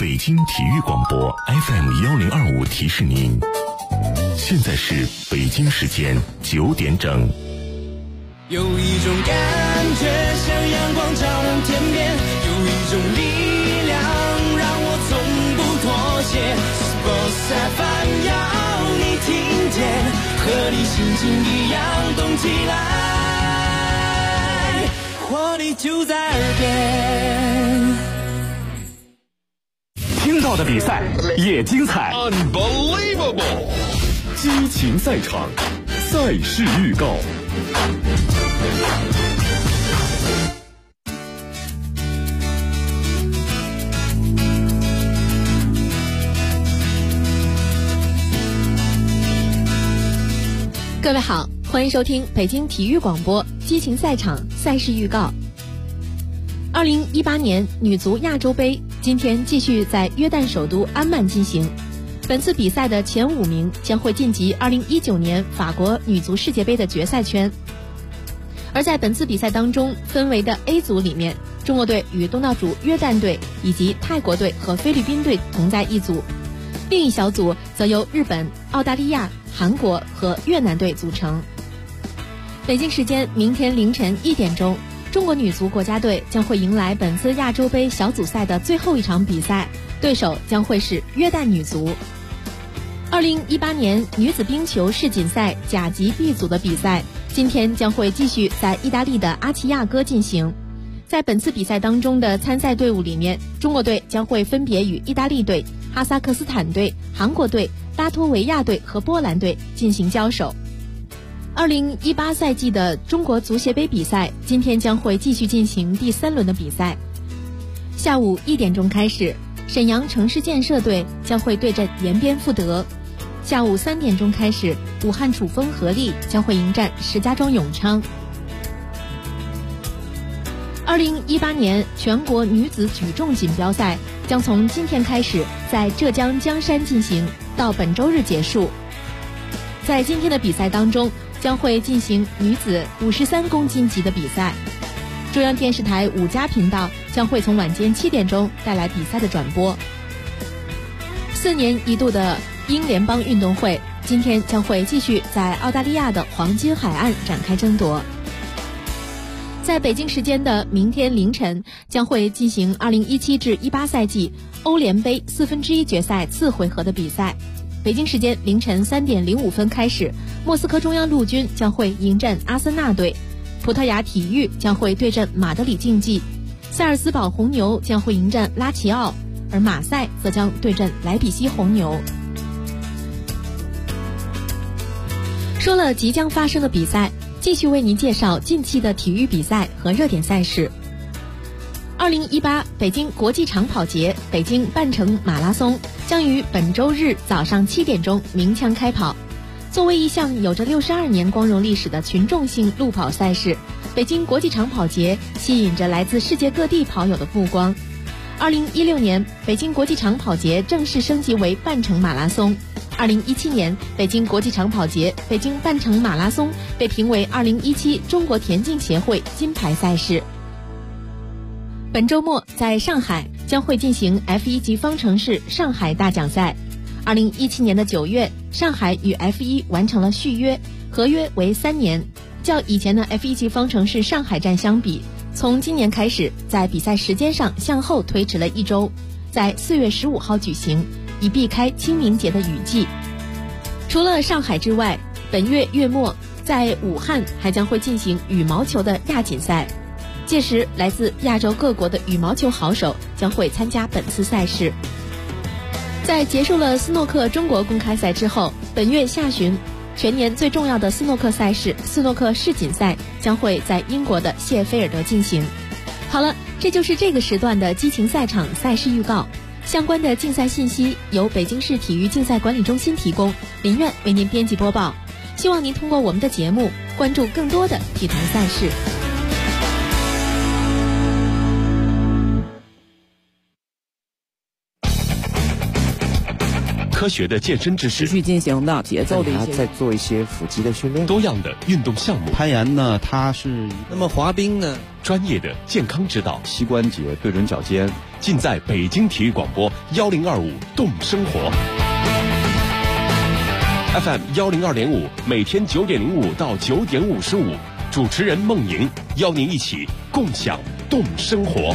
北京体育广播 FM1025提示您，现在是北京时间9点整。 有一种感觉像阳光照亮天边，有一种力量让我从不妥协。Sports FM 要你听见，和你心情一样动起来，活力就在耳边。 听到的比赛也精彩 Unbelievable 激情赛场，赛事预告。 各位好，欢迎收听北京体育广播激情赛场赛事预告。2018年女足亚洲杯今天继续在约旦首都安曼进行，本次比赛的前5名将会晋级2019年法国女足世界杯的决赛圈。而在本次比赛当中分为的 A 组里面，中国队与东道主约旦队以及泰国队和菲律宾队同在一组，另一小组则由日本、澳大利亚、韩国和越南队组成。北京时间明天凌晨1点钟，中国女足国家队将会迎来本次亚洲杯小组赛的最后一场比赛，对手将会是约旦女足。2018年女子冰球世锦赛甲级 B 组的比赛今天将会继续在意大利的阿齐亚哥进行。在本次比赛当中的参赛队伍里面，中国队将会分别与意大利队、哈萨克斯坦队、韩国队、拉脱维亚队和波兰队进行交手。2018赛季的中国足协杯比赛今天将会继续进行第3轮的比赛。下午1点钟开始，沈阳城市建设队将会对阵延边富德。下午3点钟开始，武汉楚风合力将会迎战石家庄永昌。2018年全国女子举重锦标赛将从今天开始在浙江江山进行，到本周日结束。在今天的比赛当中，将会进行女子53公斤级的比赛。中央电视台5家频道将会从晚间7点钟带来比赛的转播。4年一度的英联邦运动会今天将会继续在澳大利亚的黄金海岸展开争夺。在北京时间的明天凌晨将会进行2017至18赛季欧联杯1/4决赛次回合的比赛。北京时间凌晨3点05分开始，莫斯科中央陆军将会迎战阿森纳队，葡萄牙体育将会对阵马德里竞技，塞尔斯堡红牛将会迎战拉齐奥，而马赛则将对阵莱比锡红牛。说了即将发生的比赛，继续为您介绍近期的体育比赛和热点赛事。2018北京国际长跑节北京半程马拉松将于本周日早上7点钟鸣枪开跑。作为一项有着62年光荣历史的群众性路跑赛事，北京国际长跑节吸引着来自世界各地跑友的目光。2016年，北京国际长跑节正式升级为半程马拉松。2017年，北京国际长跑节北京半程马拉松被评为2017中国田径协会金牌赛事。本周末在上海将会进行 F1 级方程式上海大奖赛。2017年的9月，上海与 F1 完成了续约，合约为3年。较以前的 F1 级方程式上海站相比，从今年开始在比赛时间上向后推迟了1周，在4月15号举行，以避开清明节的雨季。除了上海之外，本月月末在武汉还将会进行羽毛球的亚锦赛，届时来自亚洲各国的羽毛球好手将会参加本次赛事。在结束了斯诺克中国公开赛之后，本月下旬全年最重要的斯诺克赛事斯诺克世锦赛将会在英国的谢菲尔德进行。好了，这就是这个时段的激情赛场赛事预告。相关的竞赛信息由北京市体育竞赛管理中心提供，林苑为您编辑播报。希望您通过我们的节目关注更多的体坛赛事。 科学的健身知识， 持续进行的节奏的一些， 再做一些腹肌的训练， 多样的运动项目。 攀岩呢，它是那么滑冰呢， 专业的健康指导， 膝关节对准脚尖， 尽在北京体育广播1025动生活。FM 102.5，每天9点05到9点55，主持人孟莹邀您一起共享动生活。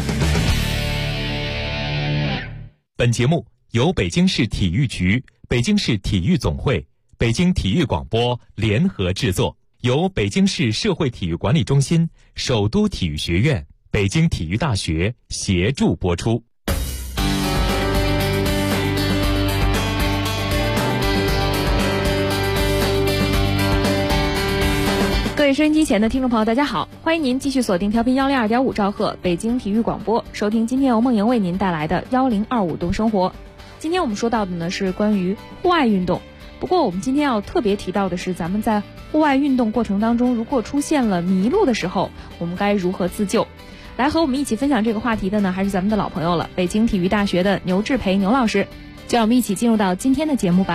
本节目由北京市体育局、北京市体育总会、北京体育广播联合制作，由北京市社会体育管理中心、首都体育学院、北京体育大学协助播出。 各位收音机前的听众朋友，大家好，欢迎您继续锁定调频102.5兆赫北京体育广播，收听今天由梦莹为您带来的1025动生活。今天我们说到的呢是关于户外运动，不过我们今天要特别提到的是，咱们在户外运动过程当中，如果出现了迷路的时候，我们该如何自救？来和我们一起分享这个话题的呢，还是咱们的老朋友了，北京体育大学的牛志培牛老师，就让我们一起进入到今天的节目吧。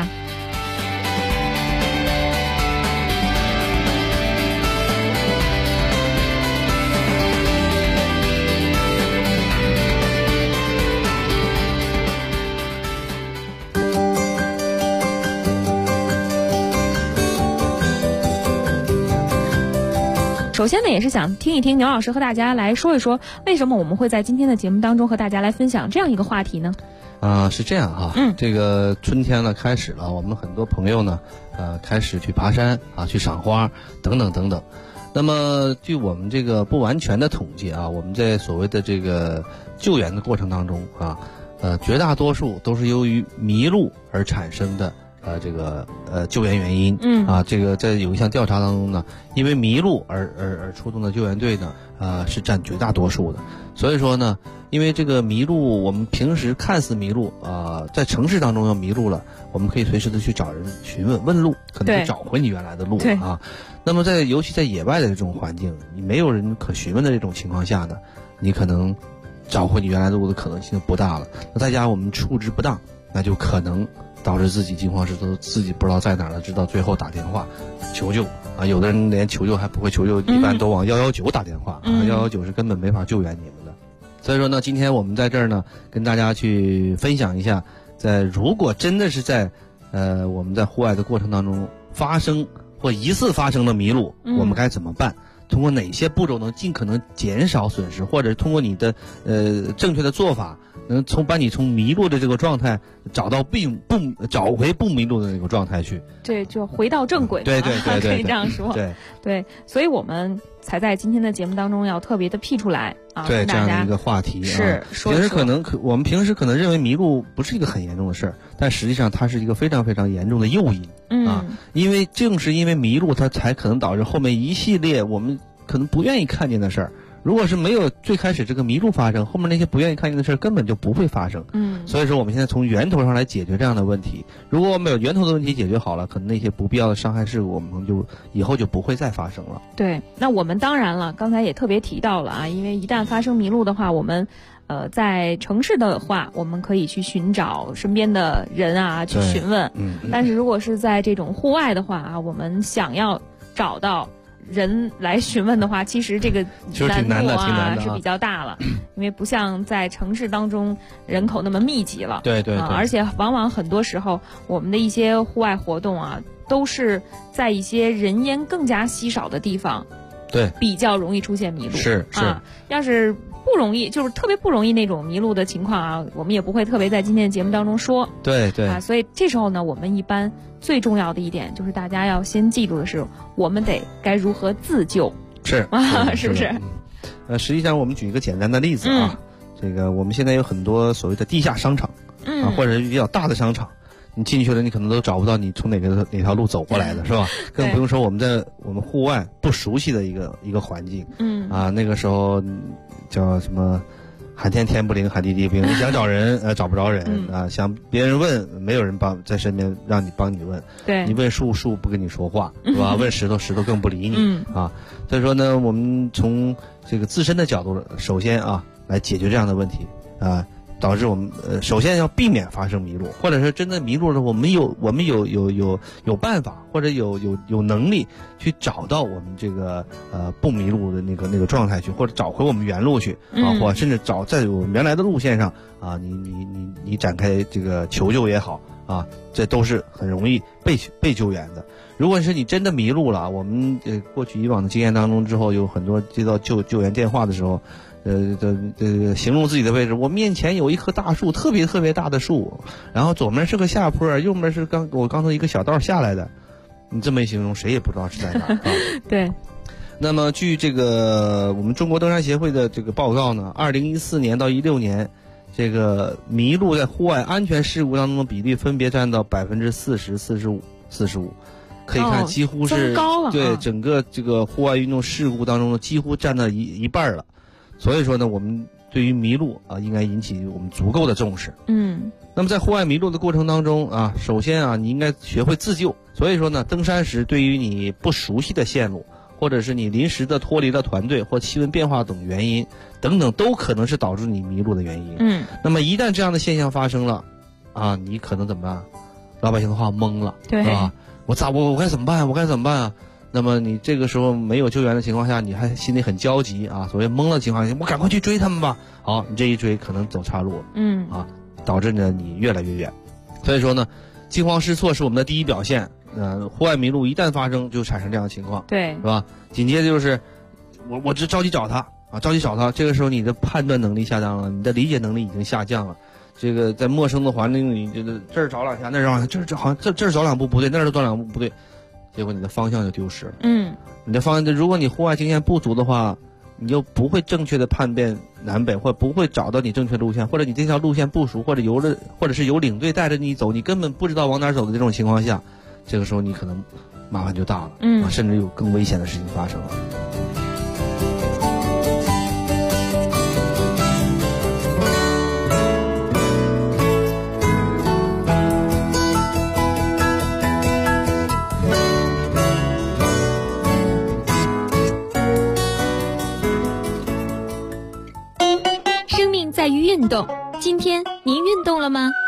首先呢，也是想听一听牛老师和大家来说一说，为什么我们会在今天的节目当中和大家来分享这样一个话题呢？ 是这样哈，这个春天呢开始了，我们很多朋友呢，开始去爬山啊，去赏花等等等等。那么据我们这个不完全的统计啊，我们在所谓的这个救援的过程当中啊，绝大多数都是由于迷路而产生的。这个救援原因，这个在有一项调查当中呢，因为迷路而出动的救援队呢，是占绝大多数的。所以说呢，因为这个迷路，我们平时看似迷路，在城市当中要迷路了，我们可以随时的去找人询问路，可能就找回你原来的路啊。那么尤其在野外的这种环境，你没有人可询问的这种情况下呢，你可能找回你原来的路的可能性不大了。那再加上我们处置不当，那就可能导致自己惊慌失措，自己不知道在哪儿了，直到最后打电话求救啊！有的人连求救还不会求救，一般都往119打电话119是根本没法救援你们的。所以说呢，今天我们在这儿呢，跟大家去分享一下，如果真的是在我们在户外的过程当中发生或疑似发生的迷路，我们该怎么办？通过哪些步骤能尽可能减少损失，或者通过你的正确的做法，能把你从迷路的这个状态找回不迷路的那个状态去。对，就回到正轨。对，可以这样说。对，所以我们才在今天的节目当中要特别的辟出来啊，对这样的一个话题是说。其实我们平时可能认为迷路不是一个很严重的事儿，但实际上它是一个非常非常严重的诱因因为正是因为迷路，它才可能导致后面一系列我们可能不愿意看见的事儿。如果是没有最开始这个迷路发生，后面那些不愿意看见的事儿根本就不会发生。所以说我们现在从源头上来解决这样的问题。如果我们有源头的问题解决好了，可能那些不必要的伤害事故我们就以后就不会再发生了。对，那我们当然了，刚才也特别提到了啊，因为一旦发生迷路的话，我们在城市的话，我们可以去寻找身边的人啊，去询问。但是如果是在这种户外的话啊，我们想要找到人来询问的话，其实这个难度是比较大了，因为不像在城市当中人口那么密集了。对，而且往往很多时候我们的一些户外活动啊，都是在一些人烟更加稀少的地方，对，比较容易出现迷路。是要是不容易，就是特别不容易那种迷路的情况啊，我们也不会特别在今天的节目当中说。对所以这时候呢，我们一般最重要的一点就是大家要先记住的是，我们该如何自救。是不是？实际上我们举一个简单的例子啊，这个我们现在有很多所谓的地下商场或者是比较大的商场，你进去了，你可能都找不到你从哪条路走过来的，是吧？更不用说我们户外不熟悉的一个环境，那个时候叫什么？喊天天不灵，喊地地不灵。想找人找不着人想别人问，没有人在身边让你帮你问。对，你问树不跟你说话，是吧？问石头更不理你所以说呢，我们从这个自身的角度，首先来解决这样的问题导致我们首先要避免发生迷路，或者是真的迷路了，我们有办法或者有能力去找到我们这个不迷路的那个状态去，或者找回我们原路去啊，或甚至找在我们原来的路线上啊，你展开这个求救也好啊，这都是很容易被救援的。如果是你真的迷路了，我们过去以往的经验当中之后，有很多接到救援电话的时候。形容自己的位置，我面前有一棵大树，特别特别大的树，然后左面是个下坡，右面是我刚从一个小道下来的。你这么一形容，谁也不知道是在哪儿。 对。 那么据这个我们中国登山协会的这个报告呢，2014年到16年，这个迷路在户外安全事故当中的比例分别占到40%、45%、45%。可以看，几乎是对整个这个户外运动事故当中的几乎占到一半了。所以说呢，我们对于迷路啊，应该引起我们足够的重视。那么在户外迷路的过程当中啊，首先啊，你应该学会自救。所以说呢，登山时对于你不熟悉的线路，或者是你临时的脱离了团队或气温变化等原因等等，都可能是导致你迷路的原因。那么一旦这样的现象发生了，啊，你可能怎么办？老百姓的话懵了， 对吧？我该怎么办？我该怎么办啊？那么你这个时候没有救援的情况下，你还心里很焦急啊，所谓懵的情况下，我赶快去追他们吧。好，你这一追可能走岔路了，导致呢你越来越远。所以说呢，惊慌失措是我们的第一表现。户外迷路一旦发生就产生这样的情况， 对， 是吧？紧接着就是我只着急找他啊，着急找他。这个时候你的判断能力下降了，你的理解能力已经下降了。这个在陌生的环境里，这儿找两下，那儿找两下，这好像这儿走两步不对，那儿走两步不对。结果你的方向就丢失了。你的方向，如果你户外经验不足的话，你就不会正确的判辨南北，或不会找到你正确路线，或者你这条路线不熟，或者是有领队带着你走，你根本不知道往哪走的这种情况下，这个时候你可能麻烦就大了，甚至有更危险的事情发生了。 在于运动，今天您运动了吗？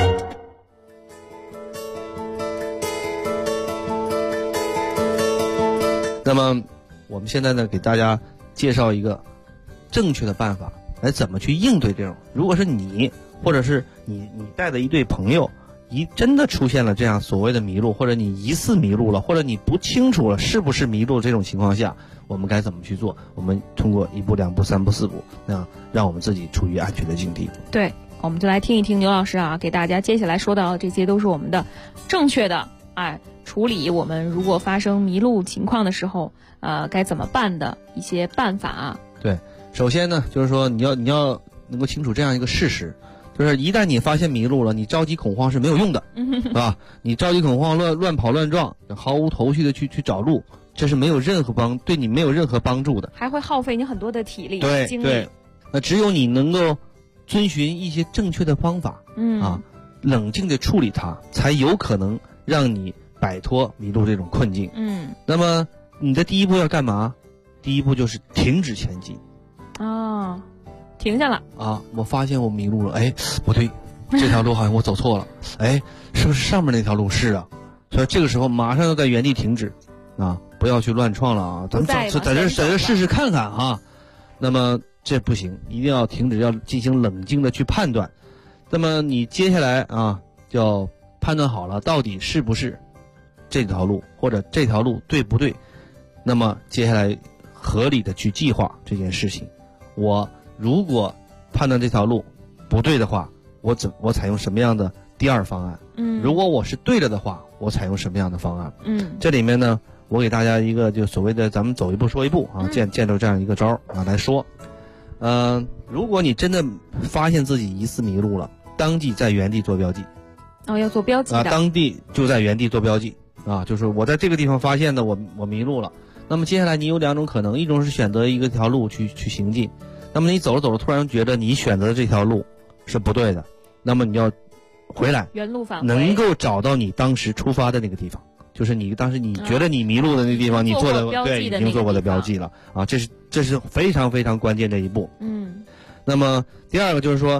那么我们现在呢，给大家介绍一个正确的办法，来怎么去应对这种。如果是你，或者是你带的一对朋友，真的出现了这样所谓的迷路，或者你疑似迷路了，或者你不清楚了是不是迷路这种情况下，我们该怎么去做？我们通过1步、2步、3步、4步，那样让我们自己处于安全的境地。 对，我们就来听一听牛老师啊，给大家接下来说到的这些都是我们的正确的处理我们如果发生迷路情况的时候，该怎么办的一些办法啊。 对，首先呢，就是说你要能够清楚这样一个事实。就是一旦你发现迷路了，你着急恐慌是没有用的，是吧？你着急恐慌乱跑乱撞，毫无头绪的去找路，这是没有任何对你没有任何帮助的， 还会耗费你很多的体力精力。 对，那只有你能够遵循一些正确的方法，冷静的处理它，才有可能让你摆脱迷路这种困境。那么你的第一步要干嘛？第一步就是停止前进。 停下了啊！我发现我迷路了，不对，这条路好像我走错了，是不是上面那条路是啊？所以这个时候马上要在原地停止，不要去乱闯了啊！咱们在这试试看看啊。那么这不行，一定要停止，要进行冷静的去判断。那么你接下来就要判断好了，到底是不是这条路，或者这条路对不对？那么接下来合理的去计划这件事情。我如果判断这条路不对的话，我采用什么样的第二方案？如果我是对了的话，我采用什么样的方案？这里面呢，我给大家一个就所谓的咱们走一步说一步啊，见着这样一个招来说。如果你真的发现自己疑似迷路了，当即在原地做标记。 要做标记的。 当地就在原地做标记就是我在这个地方发现的，我迷路了。那么接下来你有2种可能，一种是选择一个条路去行进。那么你走着走着，突然觉得你选择的这条路是不对的，那么你要回来， 原路返回， 能够找到你当时出发的那个地方，就是你当时你觉得你迷路的那个地方，你做的对，已经做过的标记了这是非常非常关键的一步。那么第二个就是说，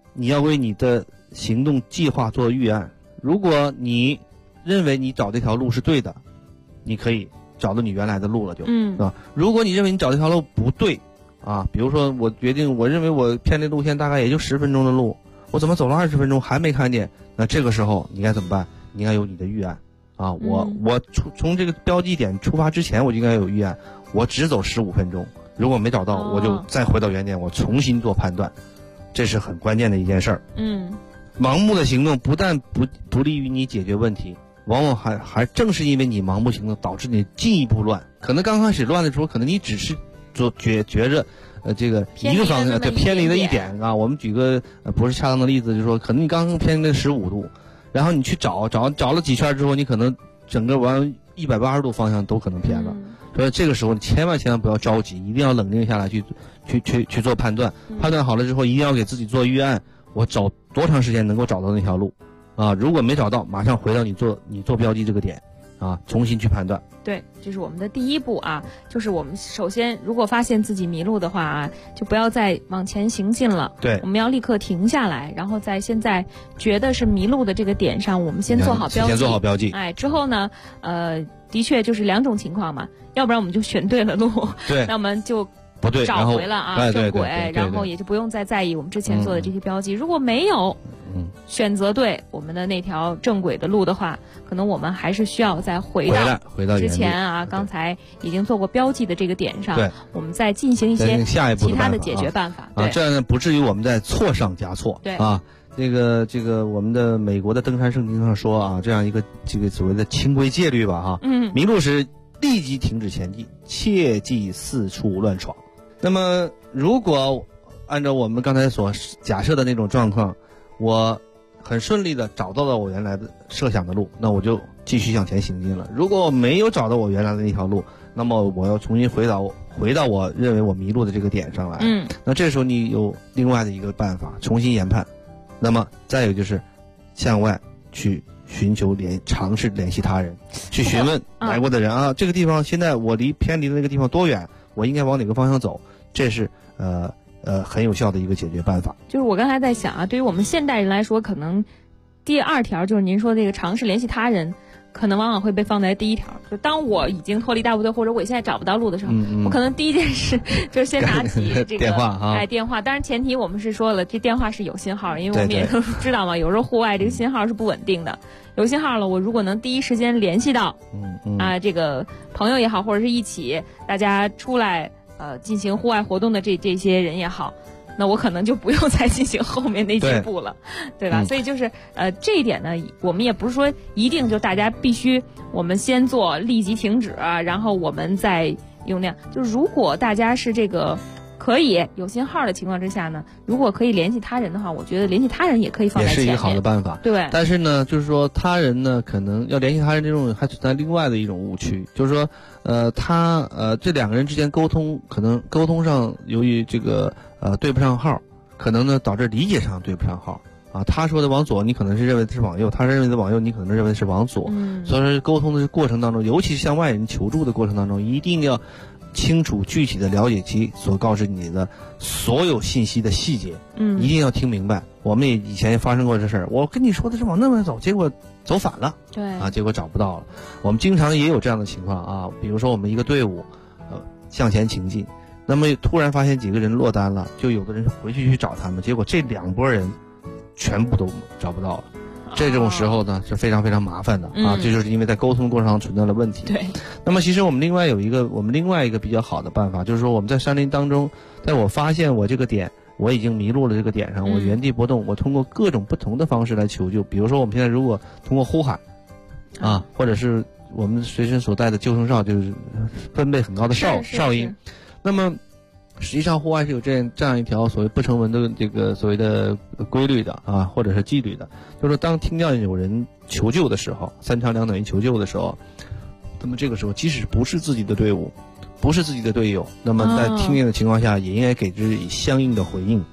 你要为你的行动计划做预案。如果你认为你找这条路是对的，你可以找到你原来的路了就，是吧？如果你认为你找这条路不对啊，比如说我认为我偏离路线大概也就10分钟的路，我怎么走了20分钟还没看见？那这个时候你该怎么办？你应该有你的预案啊。我从这个标记点出发之前我就应该有预案，我只走15分钟，如果没找到我就再回到原点，我重新做判断，这是很关键的一件事儿。盲目的行动不但不利于你解决问题，往往还正是因为你盲目行动导致你进一步乱。可能刚开始乱的时候，可能你只是觉着这个一个方向偏离了一点啊。我们举个不是恰当的例子，就是说可能你刚偏离了15度，然后你去找了几圈之后，你可能整个往180度方向都可能偏了。所以这个时候你千万不要着急，一定要冷静下来去做判断。判断好了之后，一定要给自己做预案，我找多长时间能够找到那条路啊？如果没找到，马上回到你做标记这个点啊，重新去判断。 对，这是我们的第一步啊，就是我们首先如果发现自己迷路的话啊，就不要再往前行进了。 对， 我们要立刻停下来，然后在现在觉得是迷路的这个点上，我们先做好标记。 先做好标记。 之后呢，的确就是2种情况嘛，要不然我们就选对了路， 对， 那我们就不对， 找回了啊正轨，然后也就不用再在意我们之前做的这些标记。如果没有选择对我们的那条正轨的路的话，可能我们还是需要再回到之前啊，刚才已经做过标记的这个点上， 对， 我们再进行一些其他的解决办法啊，这样呢不至于我们再错上加错。 对啊，这个我们的美国的登山圣经上说啊，这样一个这个所谓的清规戒律吧哈，迷路时立即停止前进，切忌四处乱闯。那么如果按照我们刚才所假设的那种状况，我很顺利的找到了我原来的设想的路，那我就继续向前行进了。如果我没有找到我原来的那条路，那么我要重新回到我认为我迷路的这个点上来。那这时候你有另外的一个办法，重新研判。那么再有就是向外去寻求尝试联系他人，去询问来过的人啊，这个地方现在我偏离的那个地方多远，我应该往哪个方向走，这是很有效的一个解决办法。 就是我刚才在想啊，对于我们现代人来说，可能第2条就是您说的这个尝试联系他人，可能往往会被放在第1条。就当我已经脱离大部队，或者我现在找不到路的时候，我可能第一件事就是先拿起这个电话啊， 电话。当然前提我们是说了，这电话是有信号，因为我们也都知道嘛，有时候户外这个信号是不稳定的。有信号了，我如果能第一时间联系到，这个朋友也好，或者是一起大家出来进行户外活动的这些人也好，那我可能就不用再进行后面那几步了， 对吧？所以就是这一点呢，我们也不是说一定就大家必须我们先做立即停止，然后我们再用那样。就如果大家是这个可以有信号的情况之下呢，如果可以联系他人的话，我觉得联系他人也可以放在前面， 也是一个好的办法。 对， 但是呢，就是说他人呢，可能要联系他人这种还存在另外的一种误区，就是说这2个人之间沟通，可能沟通上由于这个对不上号，可能呢导致理解上对不上号啊。他说的往左，你可能是认为是往右；他认为的往右，你可能认为是往左。所以说沟通的过程当中，尤其是向外人求助的过程当中，一定要清楚具体的了解其所告知你的所有信息的细节，一定要听明白。我们也以前也发生过这事儿，我跟你说的是往那边走，结果走反了， 对啊，结果找不到了。我们经常也有这样的情况啊，比如说我们一个队伍向前行进，那么突然发现几个人落单了，就有的人回去找他们，结果这2拨人全部都找不到了。这种时候呢是非常非常麻烦的啊，这就是因为在沟通过程上存在了问题。 对， 那么其实我们另外一个比较好的办法，就是说我们在山林当中，在我发现我这个点我已经迷路了这个点上，我原地不动，我通过各种不同的方式来求救。比如说我们现在如果通过呼喊啊，或者是我们随身所带的救生哨，就是分贝很高的哨音，那么实际上户外是有这样一条所谓不成文的这个所谓的规律的啊，或者是纪律的，就是说当听到有人求救的时候，3长2短1求救的时候，那么这个时候即使不是自己的队伍，不是自己的队友，那么在听见的情况下也应该给之相应的回应。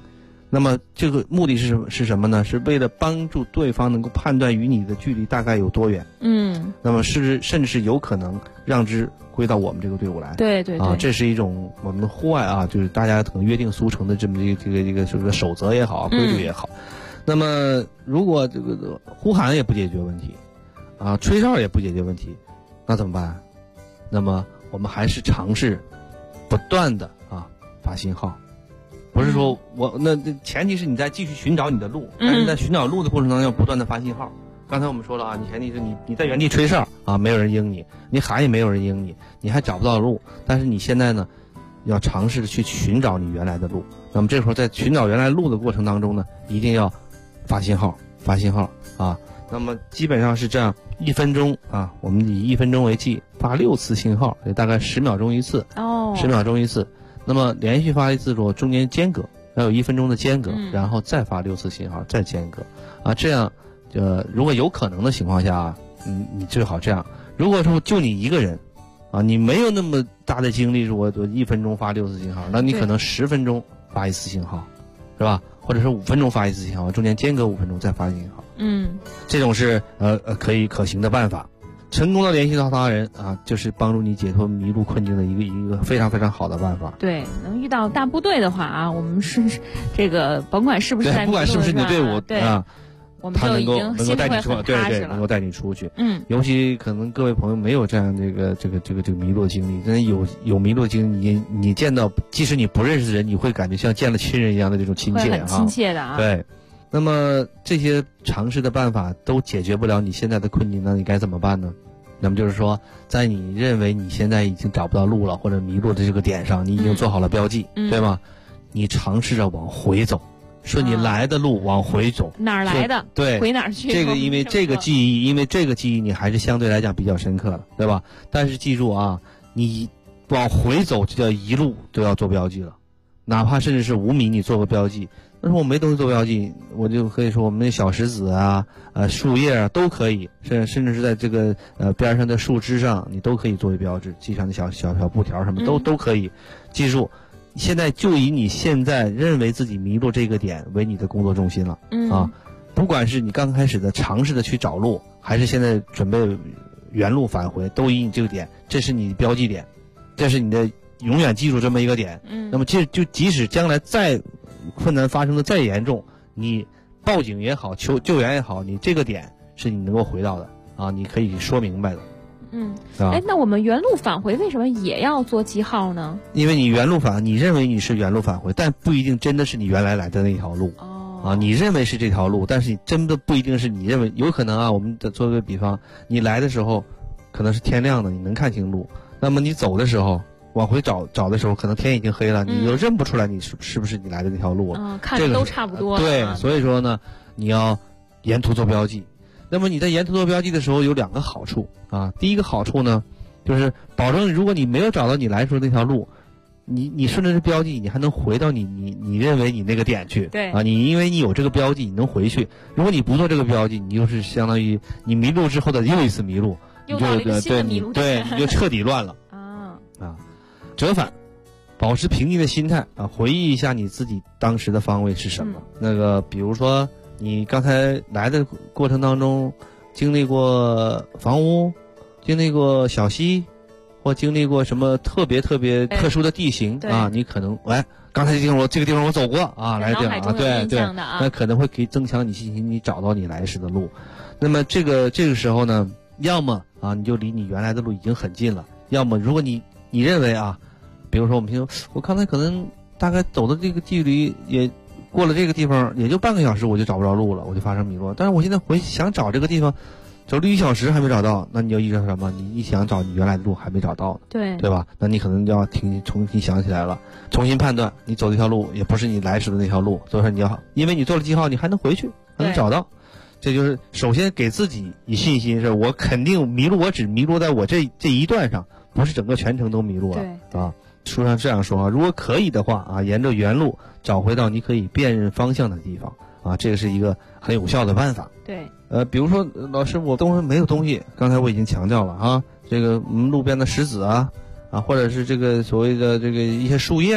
那么这个目的是什么呢？是为了帮助对方能够判断与你的距离大概有多远。那么甚至是有可能让之归到我们这个队伍来。 对， 这是一种我们户外啊，就是大家可能约定俗成的这么一个这个守则也好，规律也好。那么如果这个呼喊也不解决问题啊，吹哨也不解决问题，那怎么办？那么我们还是尝试不断的发信号。不是说那前提是你在继续寻找你的路，但是在寻找路的过程当中要不断的发信号。刚才我们说了啊，你前提是你在原地吹哨啊，没有人应你，你喊也没有人应你，你还找不到路。但是你现在呢，要尝试的去寻找你原来的路。那么这时候在寻找原来路的过程当中呢，一定要发信号啊。那么基本上是这样，1分钟啊，我们以1分钟为计，发6次信号，也大概10秒钟一次。10秒钟一次。那么连续发一次之后，中间间隔要有1分钟的间隔，然后再发6次信号，再间隔啊。这样，如果有可能的情况下你最好这样。如果说就你一个人啊，你没有那么大的精力，我1分钟发6次信号，那你可能10分钟发一次信号，是吧？或者是5分钟发一次信号，中间间隔5分钟再发信号。这种是可行的办法。成功的联系到他人啊，就是帮助你解脱迷路困境的一个非常非常好的办法。 对，能遇到大部队的话啊，我们是这个甭管是不是在不管是不是你的队伍啊，我们就已经心里会很踏实了， 能够带你出去。尤其可能各位朋友没有这样这个迷路的经历，真的有迷路的经历，你见到即使你不认识的人，你会感觉像见了亲人一样的这种亲切， 会很亲切的啊。 对。那么这些尝试的办法都解决不了你现在的困境，那你该怎么办呢？那么就是说，在你认为你现在已经找不到路了或者迷路的这个点上，你已经做好了标记，对吗？你尝试着往回走，顺你来的路往回走， 哪儿来的对回哪儿去。 这个因为这个记忆你还是相对来讲比较深刻的，对吧？但是记住啊，你往回走就叫一路都要做标记了，哪怕甚至是5米你做个标记。但是我没东西做标记，我就可以说我们那小石子啊、树叶啊都可以，甚至是在这个边上的树枝上，你都可以作为标志，系上的小布条什么都可以。记住，现在就以你现在认为自己迷路这个点为你的工作重心了啊！不管是你刚开始的尝试的去找路，还是现在准备原路返回，都以你这个点，这是你标记点，这是你的永远记住这么一个点。那么就即使将来再困难发生的再严重，你报警也好，救援也好，你这个点是你能够回到的啊，你可以说明白的。 那我们原路返回为什么也要做记号呢？ 因为你你认为你是原路返回，但不一定真的是你原来来的那条路。你认为是这条路，但是你真的不一定是你认为，有可能啊，我们做个比方，你来的时候可能是天亮的，你能看清路，那么你走的时候往回找的时候，可能天已经黑了，你又认不出来你是不是你来的那条路了。 看着都差不多。 对，所以说呢，你要沿途做标记。那么你在沿途做标记的时候有2个好处啊。第一个好处呢，就是保证如果你没有找到你来时候那条路，你顺着这标记，你还能回到你认为你那个点去。 对啊，因为你有这个标记，你能回去。如果你不做这个标记，你就是相当于你迷路之后的又一次迷路， 又到了一个新的迷路对，你就彻底乱了。折返，保持平静的心态啊，回忆一下你自己当时的方位是什么。比如说你刚才来的过程当中，经历过房屋，经历过小溪，或经历过什么特别特殊的地形啊，你可能刚才这个地方我走过啊，来这样啊，对，那可能会可以增强你信心，你找到你来时的路。那么这个时候呢，要么啊你就离你原来的路已经很近了，要么如果你认为啊，比如说我刚才可能大概走的这个距离也过了这个地方也就半个小时，我就找不着路了，我就发生迷路。但是我现在想找这个地方，走了1小时还没找到，那你就意识到什么？你想找你原来的路还没找到，对吧？那你可能要重新想起来了，重新判断你走这条路也不是你来时的那条路，所以说你要因为你做了记号，你还能回去，还能找到。这就是首先给自己以信心，是我肯定迷路，我只迷路在我这一段上，不是整个全程都迷路了啊。书上这样说啊，如果可以的话啊，沿着原路找回到你可以辨认方向的地方啊，这个是一个很有效的办法。 对， 比如说老师我没有东西，刚才我已经强调了啊，这个路边的石子啊，或者是这个所谓的这个一些树叶啊，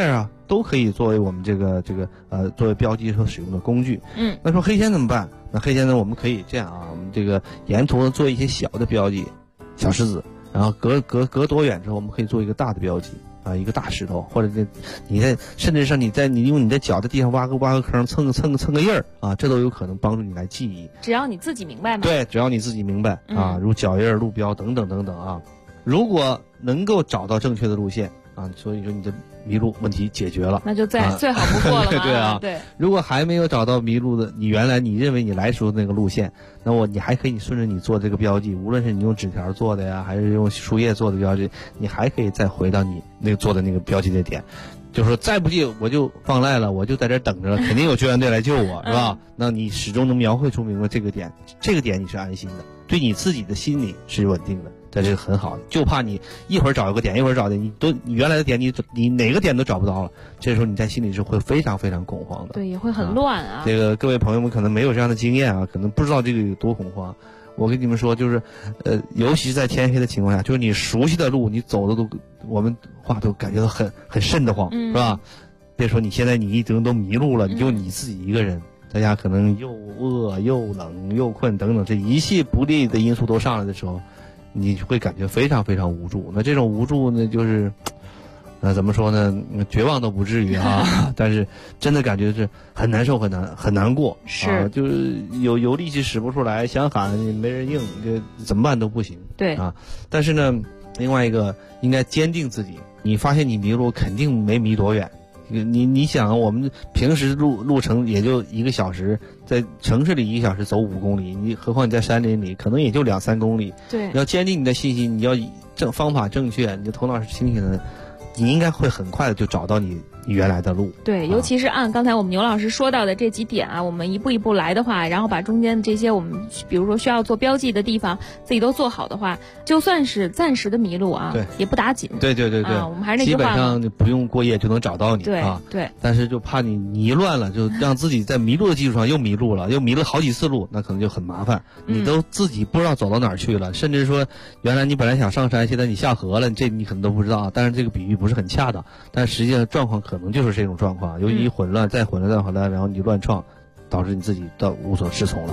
都可以作为我们这个作为标记所使用的工具。那说黑线怎么办？那黑线呢，我们可以这样啊，我们这个沿途做一些小的标记，小石子，然后隔多远之后，我们可以做一个大的标记啊，一个大石头，或者你在甚至上你用你的脚在地上挖个坑，蹭个印儿啊，这都有可能帮助你来记忆。 只要你自己明白嘛。 对，只要你自己明白啊，如脚印、路标等等等等啊。如果能够找到正确的路线啊，所以说你的迷路问题解决了， 那就最好不过了嘛。 对啊， 对。如果还没有找到迷路的，你原来你认为你来时候那个路线，那你还可以顺着你做这个标记，无论是你用纸条做的呀，还是用书页做的标记，你还可以再回到你那个做的那个标记的点。就说再不济我就放赖了，我就在这等着了，肯定有救援队来救我，是吧？那你始终能描绘出明白这个点你是安心的，对你自己的心理是稳定的，这是很好的。就怕你一会儿找一个点，一会儿找点，你原来的点你哪个点都找不到了，这时候你在心里是会非常非常恐慌的。 对，也会很乱啊。 这个各位朋友们可能没有这样的经验啊，可能不知道这个有多恐慌。我跟你们说，就是尤其是在天黑的情况下，就是你熟悉的路，你走的我们话都感觉到很瘆得慌，是吧？别说你现在你一直都迷路了，你就你自己一个人，大家可能又饿又冷又困等等，这一系不利的因素都上来的时候，你会感觉非常非常无助。那这种无助呢，就是怎么说呢？绝望都不至于啊，但是真的感觉是很难受、很难过。 是啊，就是有力气使不出来，想喊没人应，这怎么办都不行。 对啊，但是呢，另外一个应该坚定自己。你发现你迷路，肯定没迷多远。你想，我们平时路程也就1个小时，在城市里1个小时走5公里，你何况你在山林里，可能也就2-3公里。 对， 要坚定你的信心，你要方法正确，你的头脑是清醒的。你应该会很快的就找到你原来的路。 对，尤其是按刚才我们牛老师说到的这几点啊，我们一步一步来的话，然后把中间这些我们比如说需要做标记的地方自己都做好的话，就算是暂时的迷路啊， 对， 也不打紧。 对、 啊，我们还是那句话， 基本上你不用过夜就能找到你。 对啊， 对。 但是就怕你迷乱了，就让自己在迷路的基础上又迷路了，又迷了好几次路，那可能就很麻烦。你都自己不知道走到哪儿去了，甚至说原来你本来想上山，现在你下河了，这你可能都不知道。但是这个比喻不是很恰当。但实际上状况可能就是这种状况，由于混乱，再混乱，然后你乱创，导致你自己到无所适从了。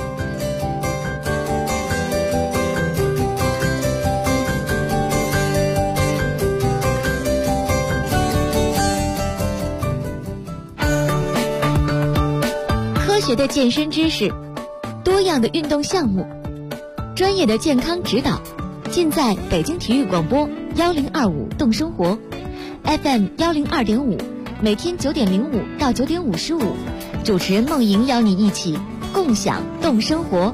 科学的健身知识，多样的运动项目，专业的健康指导，尽在北京体育广播1025动生活。FM 102.5，每天9点05到9点55，主持人梦莹邀你一起共享动生活。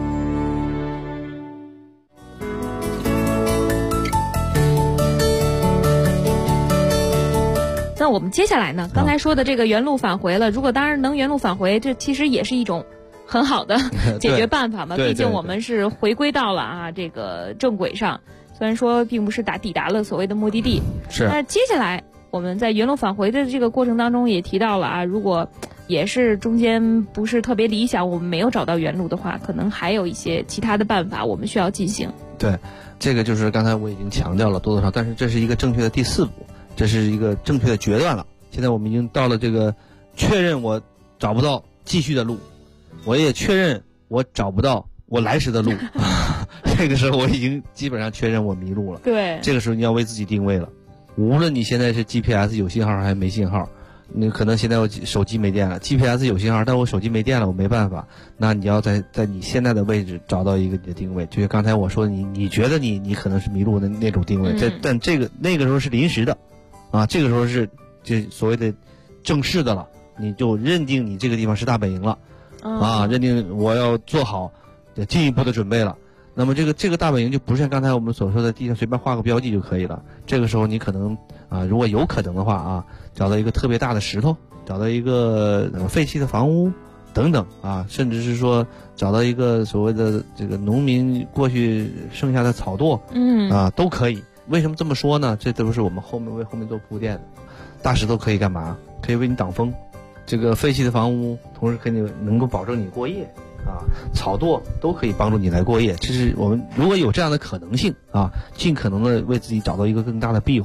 那我们接下来呢？刚才说的这个原路返回了，如果当然能原路返回，这其实也是一种很好的解决办法嘛。毕竟我们是回归到了这个正轨上。虽然说并不是抵达了所谓的目的地， 是。 那接下来我们在原路返回的这个过程当中也提到了如果也是中间不是特别理想，我们没有找到原路的话，可能还有一些其他的办法我们需要进行。 对，这个就是刚才我已经强调了多多少，但是这是一个正确的第4步，这是一个正确的决断了。现在我们已经到了这个确认我找不到继续的路，我也确认我找不到我来时的路。这个时候我已经基本上确认我迷路了。 对， 这个时候你要为自己定位了。无论你现在是 GPS 有信号还是没信号，你可能现在我手机没电了， GPS 有信号，但我手机没电了，我没办法。那你要在你现在的位置找到一个你的定位，就是刚才我说的你觉得你可能是迷路的那种定位，但那个时候是临时的，啊，这个时候是这所谓的正式的了，你就认定你这个地方是大本营了，啊，认定我要做好进一步的准备了。那么这个大本营就不是像刚才我们所说的地上随便画个标记就可以了。这个时候你可能如果有可能的话找到一个特别大的石头，找到一个废弃的房屋等等甚至是说找到一个所谓的这个农民过去剩下的草垛，都可以。为什么这么说呢？这都是我们为后面做铺垫的。大石头可以干嘛？可以为你挡风。这个废弃的房屋同时可以能够保证你过夜。草垛都可以帮助你来过夜，这是我们如果有这样的可能性尽可能的为自己找到一个更大的庇护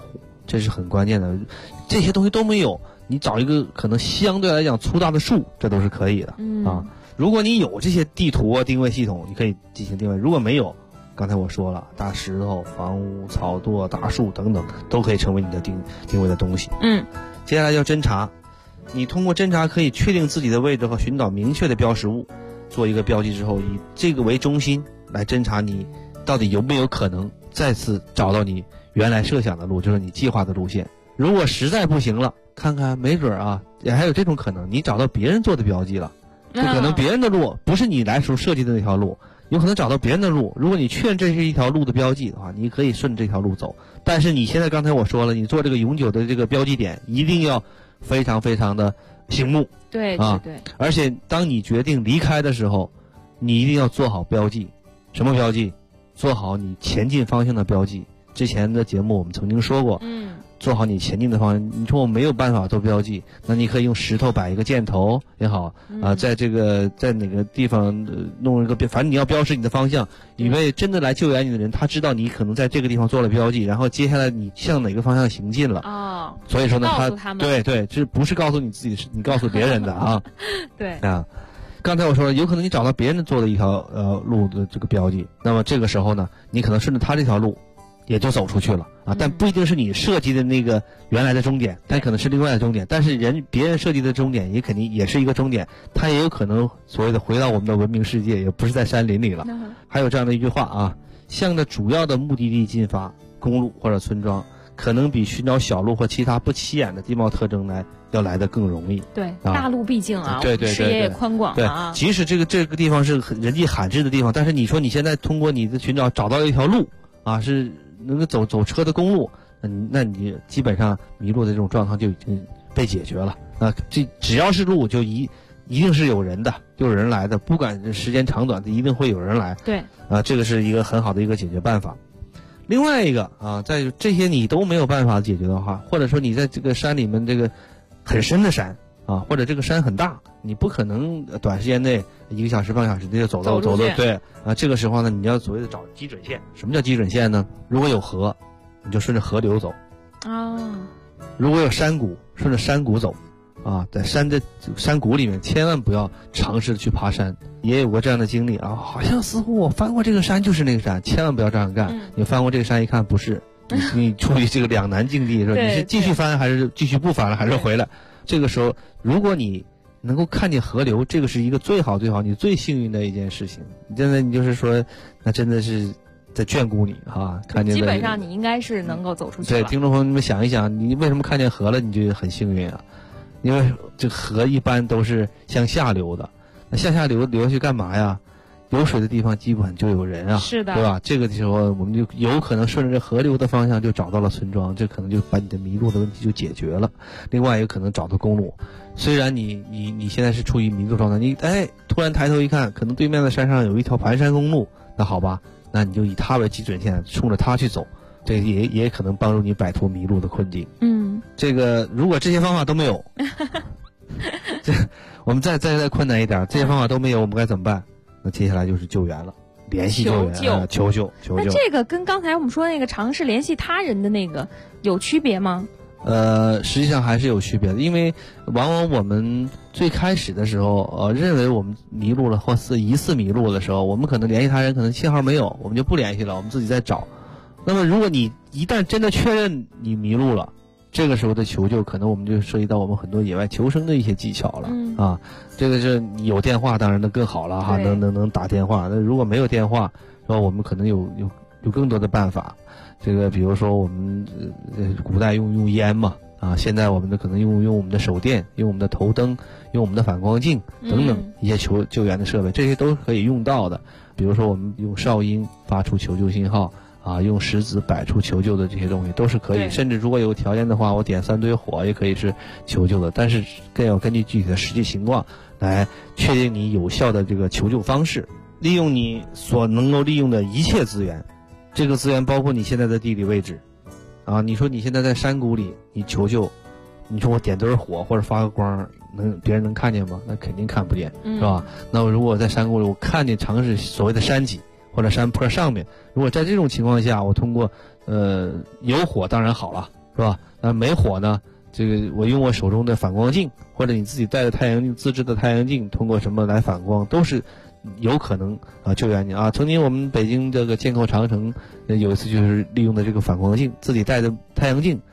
这是很关键的。这些东西都没有，你找一个可能相对来讲粗大的树，这都是可以的啊。如果你有这些地图啊、定位系统，你可以进行定位；如果没有，刚才我说了，大石头、房屋、草垛、大树等等，都可以成为你的定位的东西。接下来要侦查，你通过侦查可以确定自己的位置和寻找明确的标识物，做一个标记之后，以这个为中心来侦查你到底有没有可能再次找到你原来设想的路，就是你计划的路线。如果实在不行了，看看没准啊，也还有这种可能，你找到别人做的标记了，就可能别人的路不是你来时候设计的那条路，有可能找到别人的路。如果你确认这是一条路的标记的话，你可以顺着这条路走。但是你现在刚才我说了，你做这个永久的这个标记点，一定要非常非常的醒目。 对， 而且当你决定离开的时候，你一定要做好标记。什么标记？做好你前进方向的标记。之前的节目我们曾经说过，做好你前进的方向。你说我没有办法做标记，那你可以用石头摆一个箭头也好，在哪个地方弄一个，反正你要标识你的方向，以为真的来救援你的人，他知道你可能在这个地方做了标记，然后接下来你向哪个方向行进了。所以说呢，他对，这不是告诉你自己，是你告诉别人的啊。 对啊。刚才我说了，有可能你找到别人做的一条路的这个标记，那么这个时候呢，你可能顺着他这条路也就走出去了啊，但不一定是你设计的那个原来的终点，但可能是另外的终点。但是别人设计的终点也肯定也是一个终点，他也有可能所谓的回到我们的文明世界，也不是在山林里了。还有这样的一句话啊，向着主要的目的地进发，公路或者村庄，可能比寻找小路或其他不起眼的地貌特征要来得更容易。 对，大路毕竟啊， 对， 视野也宽广啊。即使这个地方是人迹罕至的地方，但是你说你现在通过你的寻找找到了一条路啊，是能够走车的公路，那你基本上迷路的这种状况就已经被解决了。这只要是路，就一定是有人的，就有人来的，不管时间长短，一定会有人来。 对， 这个是一个很好的一个解决办法。另外一个啊，在这些你都没有办法解决的话，或者说你在这个山里面这个很深的山啊，或者这个山很大，你不可能短时间内1个小时半个小时就走到对啊。这个时候呢，你要所谓的找基准线。什么叫基准线呢？如果有河，你就顺着河流走如果有山谷，顺着山谷走啊。在山谷里面千万不要尝试去爬山。也有过这样的经历啊，好像似乎我翻过这个山就是那个山，千万不要这样干。你翻过这个山一看不是，你处于这个两难境地，说你是继续翻还是继续不翻了，还是回来。这个时候如果你能够看见河流，这个是一个最好你最幸运的一件事情。真的你就是说，那真的是在眷顾你啊，看见。 基本上你应该是能够走出去了。 对，听众朋友们想一想，你为什么看见河了你就很幸运啊？因为这河一般都是向下流的，那向下流去干嘛呀？有水的地方基本就有人啊， 是的， 对吧？这个时候我们就有可能顺着河流的方向就找到了村庄，这可能就把你的迷路的问题就解决了。另外有可能找到公路，虽然你现在是处于迷路状态，你突然抬头一看，可能对面的山上有一条盘山公路，那好吧，那你就以它为基准线，冲着它去走，这个也可能帮助你摆脱迷路的困境。这个如果这些方法都没有，我们再困难一点，这些方法都没有，我们该怎么办？那接下来就是救援了，联系救援，求救。 那这个跟刚才我们说那个尝试联系他人的那个有区别吗？ 实际上还是有区别的，因为往往我们最开始的时候，认为我们迷路了或是疑似迷路的时候，我们可能联系他人，可能信号没有，我们就不联系了，我们自己在找。那么如果你一旦真的确认你迷路了，这个时候的求救，可能我们就涉及到我们很多野外求生的一些技巧了啊。这个是有电话，当然那更好了哈，能打电话。那如果没有电话，是吧？我们可能有更多的办法。这个比如说我们古代用烟嘛啊，现在我们可能用我们的手电，用我们的头灯，用我们的反光镜等等一些救援的设备，这些都可以用到的。比如说我们用哨音发出求救信号。用石子摆出求救的这些东西都是可以，甚至如果有条件的话，我点3堆火也可以是求救的。但是更要根据具体的实际情况来确定你有效的这个求救方式，利用你所能够利用的一切资源。这个资源包括你现在的地理位置啊，你说你现在在山谷里，你求救，你说我点堆火或者发个光，别人能看见吗？那肯定看不见，是吧？那如果在山谷里，我看见尝试所谓的山脊或者山坡上面，如果在这种情况下，我通过有火当然好了是吧？那没火呢，这个我用我手中的反光镜，或者你自己带着太阳镜，自制的太阳镜，通过什么来反光，都是有可能救援你啊。曾经我们北京这个剑扣长城有一次就是利用的这个反光镜，自己带着太阳镜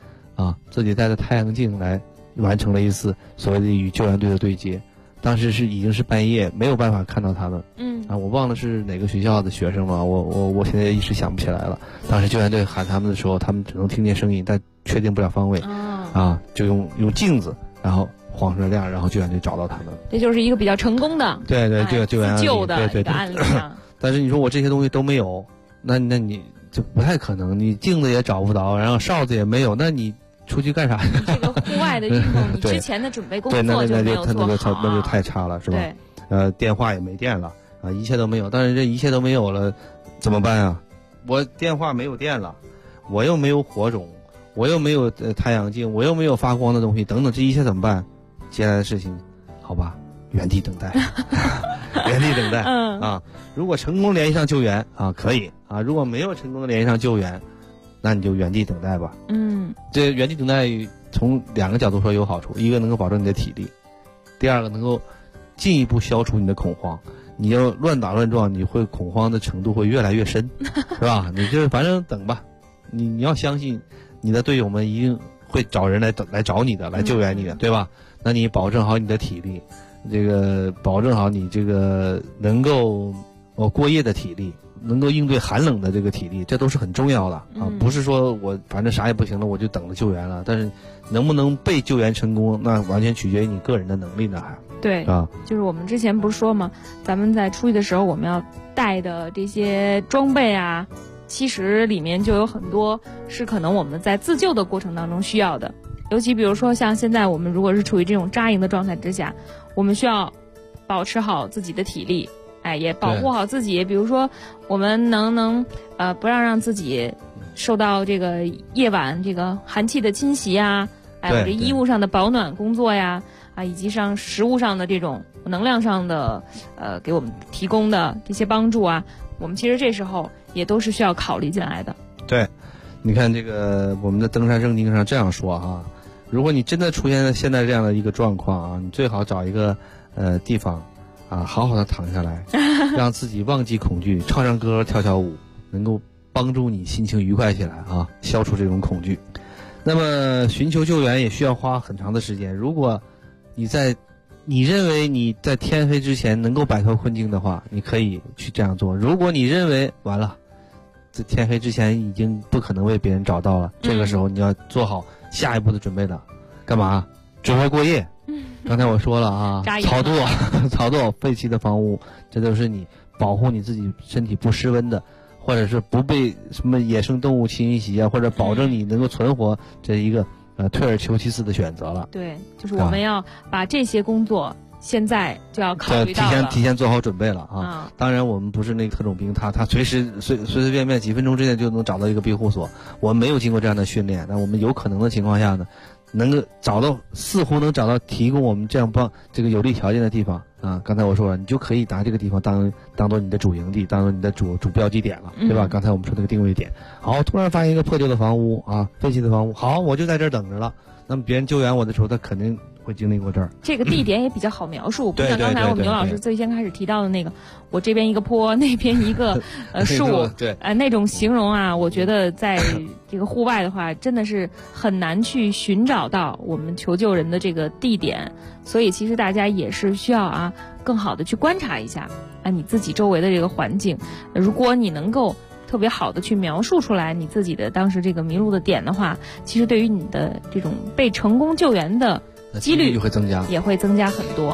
来完成了一次所谓的与救援队的对接。当时已经是半夜，没有办法看到他们。我忘了是哪个学校的学生了，我现在一时想不起来了。当时救援队喊他们的时候，他们只能听见声音，但确定不了方位。就用镜子，然后晃出来亮，然后救援队找到他们。 这就是一个比较成功的对这个救援自救的一个案例啊。 但是你说我这些东西都没有，那你就不太可能，你镜子也找不着，然后哨子也没有，那你出去干啥？ 这个户外的运动，你之前的准备工作就没有做好， 那就太差了，是吧？电话也没电了啊，一切都没有。但是这一切都没有了，怎么办啊？我电话没有电了，我又没有火种，我又没有太阳镜，我又没有发光的东西，等等，这一切怎么办？接下来的事情，好吧，原地等待，原地等待啊！如果成功联系上救援啊，可以啊；如果没有成功的联系上救援，那你就原地等待吧。这原地等待从两个角度说有好处，一个能够保证你的体力，第二个能够进一步消除你的恐慌。你要乱打乱撞，你会恐慌的程度会越来越深，是吧？你就反正等吧，你要相信你的队友们一定会找人来找你的，来救援你的，对吧？那你保证好你的体力，这个保证好你这个能够过夜的体力，能够应对寒冷的这个体力，这都是很重要的啊！不是说我反正啥也不行了，我就等着救援了。但是能不能被救援成功，那完全取决于你个人的能力呢，还对啊。就是我们之前不是说吗？咱们在出去的时候，我们要带的这些装备啊，其实里面就有很多是可能我们在自救的过程当中需要的。尤其比如说像现在我们如果是处于这种扎营的状态之下，我们需要保持好自己的体力，也保护好自己。比如说我们能不让自己受到这个夜晚这个寒气的侵袭啊，或者衣物上的保暖工作呀，以及上食物上的这种能量上的给我们提供的这些帮助啊，我们其实这时候也都是需要考虑进来的。 对，你看这个我们的登山圣经上这样说哈，如果你真的出现了现在这样的一个状况啊，你最好找一个地方啊，好好的躺下来，让自己忘记恐惧，唱唱歌，跳跳舞，能够帮助你心情愉快起来啊，消除这种恐惧。那么寻求救援也需要花很长的时间。如果你认为你在天黑之前能够摆脱困境的话，你可以去这样做。如果你认为完了，在天黑之前已经不可能为别人找到了，这个时候你要做好下一步的准备的。干嘛？准备过夜。刚才我说了啊，草垛废弃的房屋，这都是你保护你自己身体不失温的，或者是不被什么野生动物侵袭啊，或者保证你能够存活这一个退而求其次的选择了。 对，就是我们要把这些工作现在就要考虑到了， 提前做好准备了啊！当然，我们不是那个特种兵，他随随便便几分钟之内就能找到一个庇护所。我们没有经过这样的训练，但我们有可能的情况下呢，能够似乎能找到提供我们这样这个有利条件的地方啊！刚才我说了，你就可以拿这个地方当做你的主营地，当做你的主标记点了，对吧？刚才我们说那个定位点。好，突然发现一个破旧的房屋啊，废弃的房屋，好，我就在这儿等着了。那么别人救援我的时候，他肯定会经历过这儿。 这个地点也比较好描述，不像刚才我们牛老师最先开始提到的那个，我这边一个坡，那边一个树， 对， 那种形容啊，我觉得在这个户外的话，真的是很难去寻找到我们求救人的这个地点。所以其实大家也是需要更好的去观察一下你自己周围的这个环境。如果你能够特别好的去描述出来你自己的当时这个迷路的点的话，其实对于你的这种被成功救援的几率也会增加很多。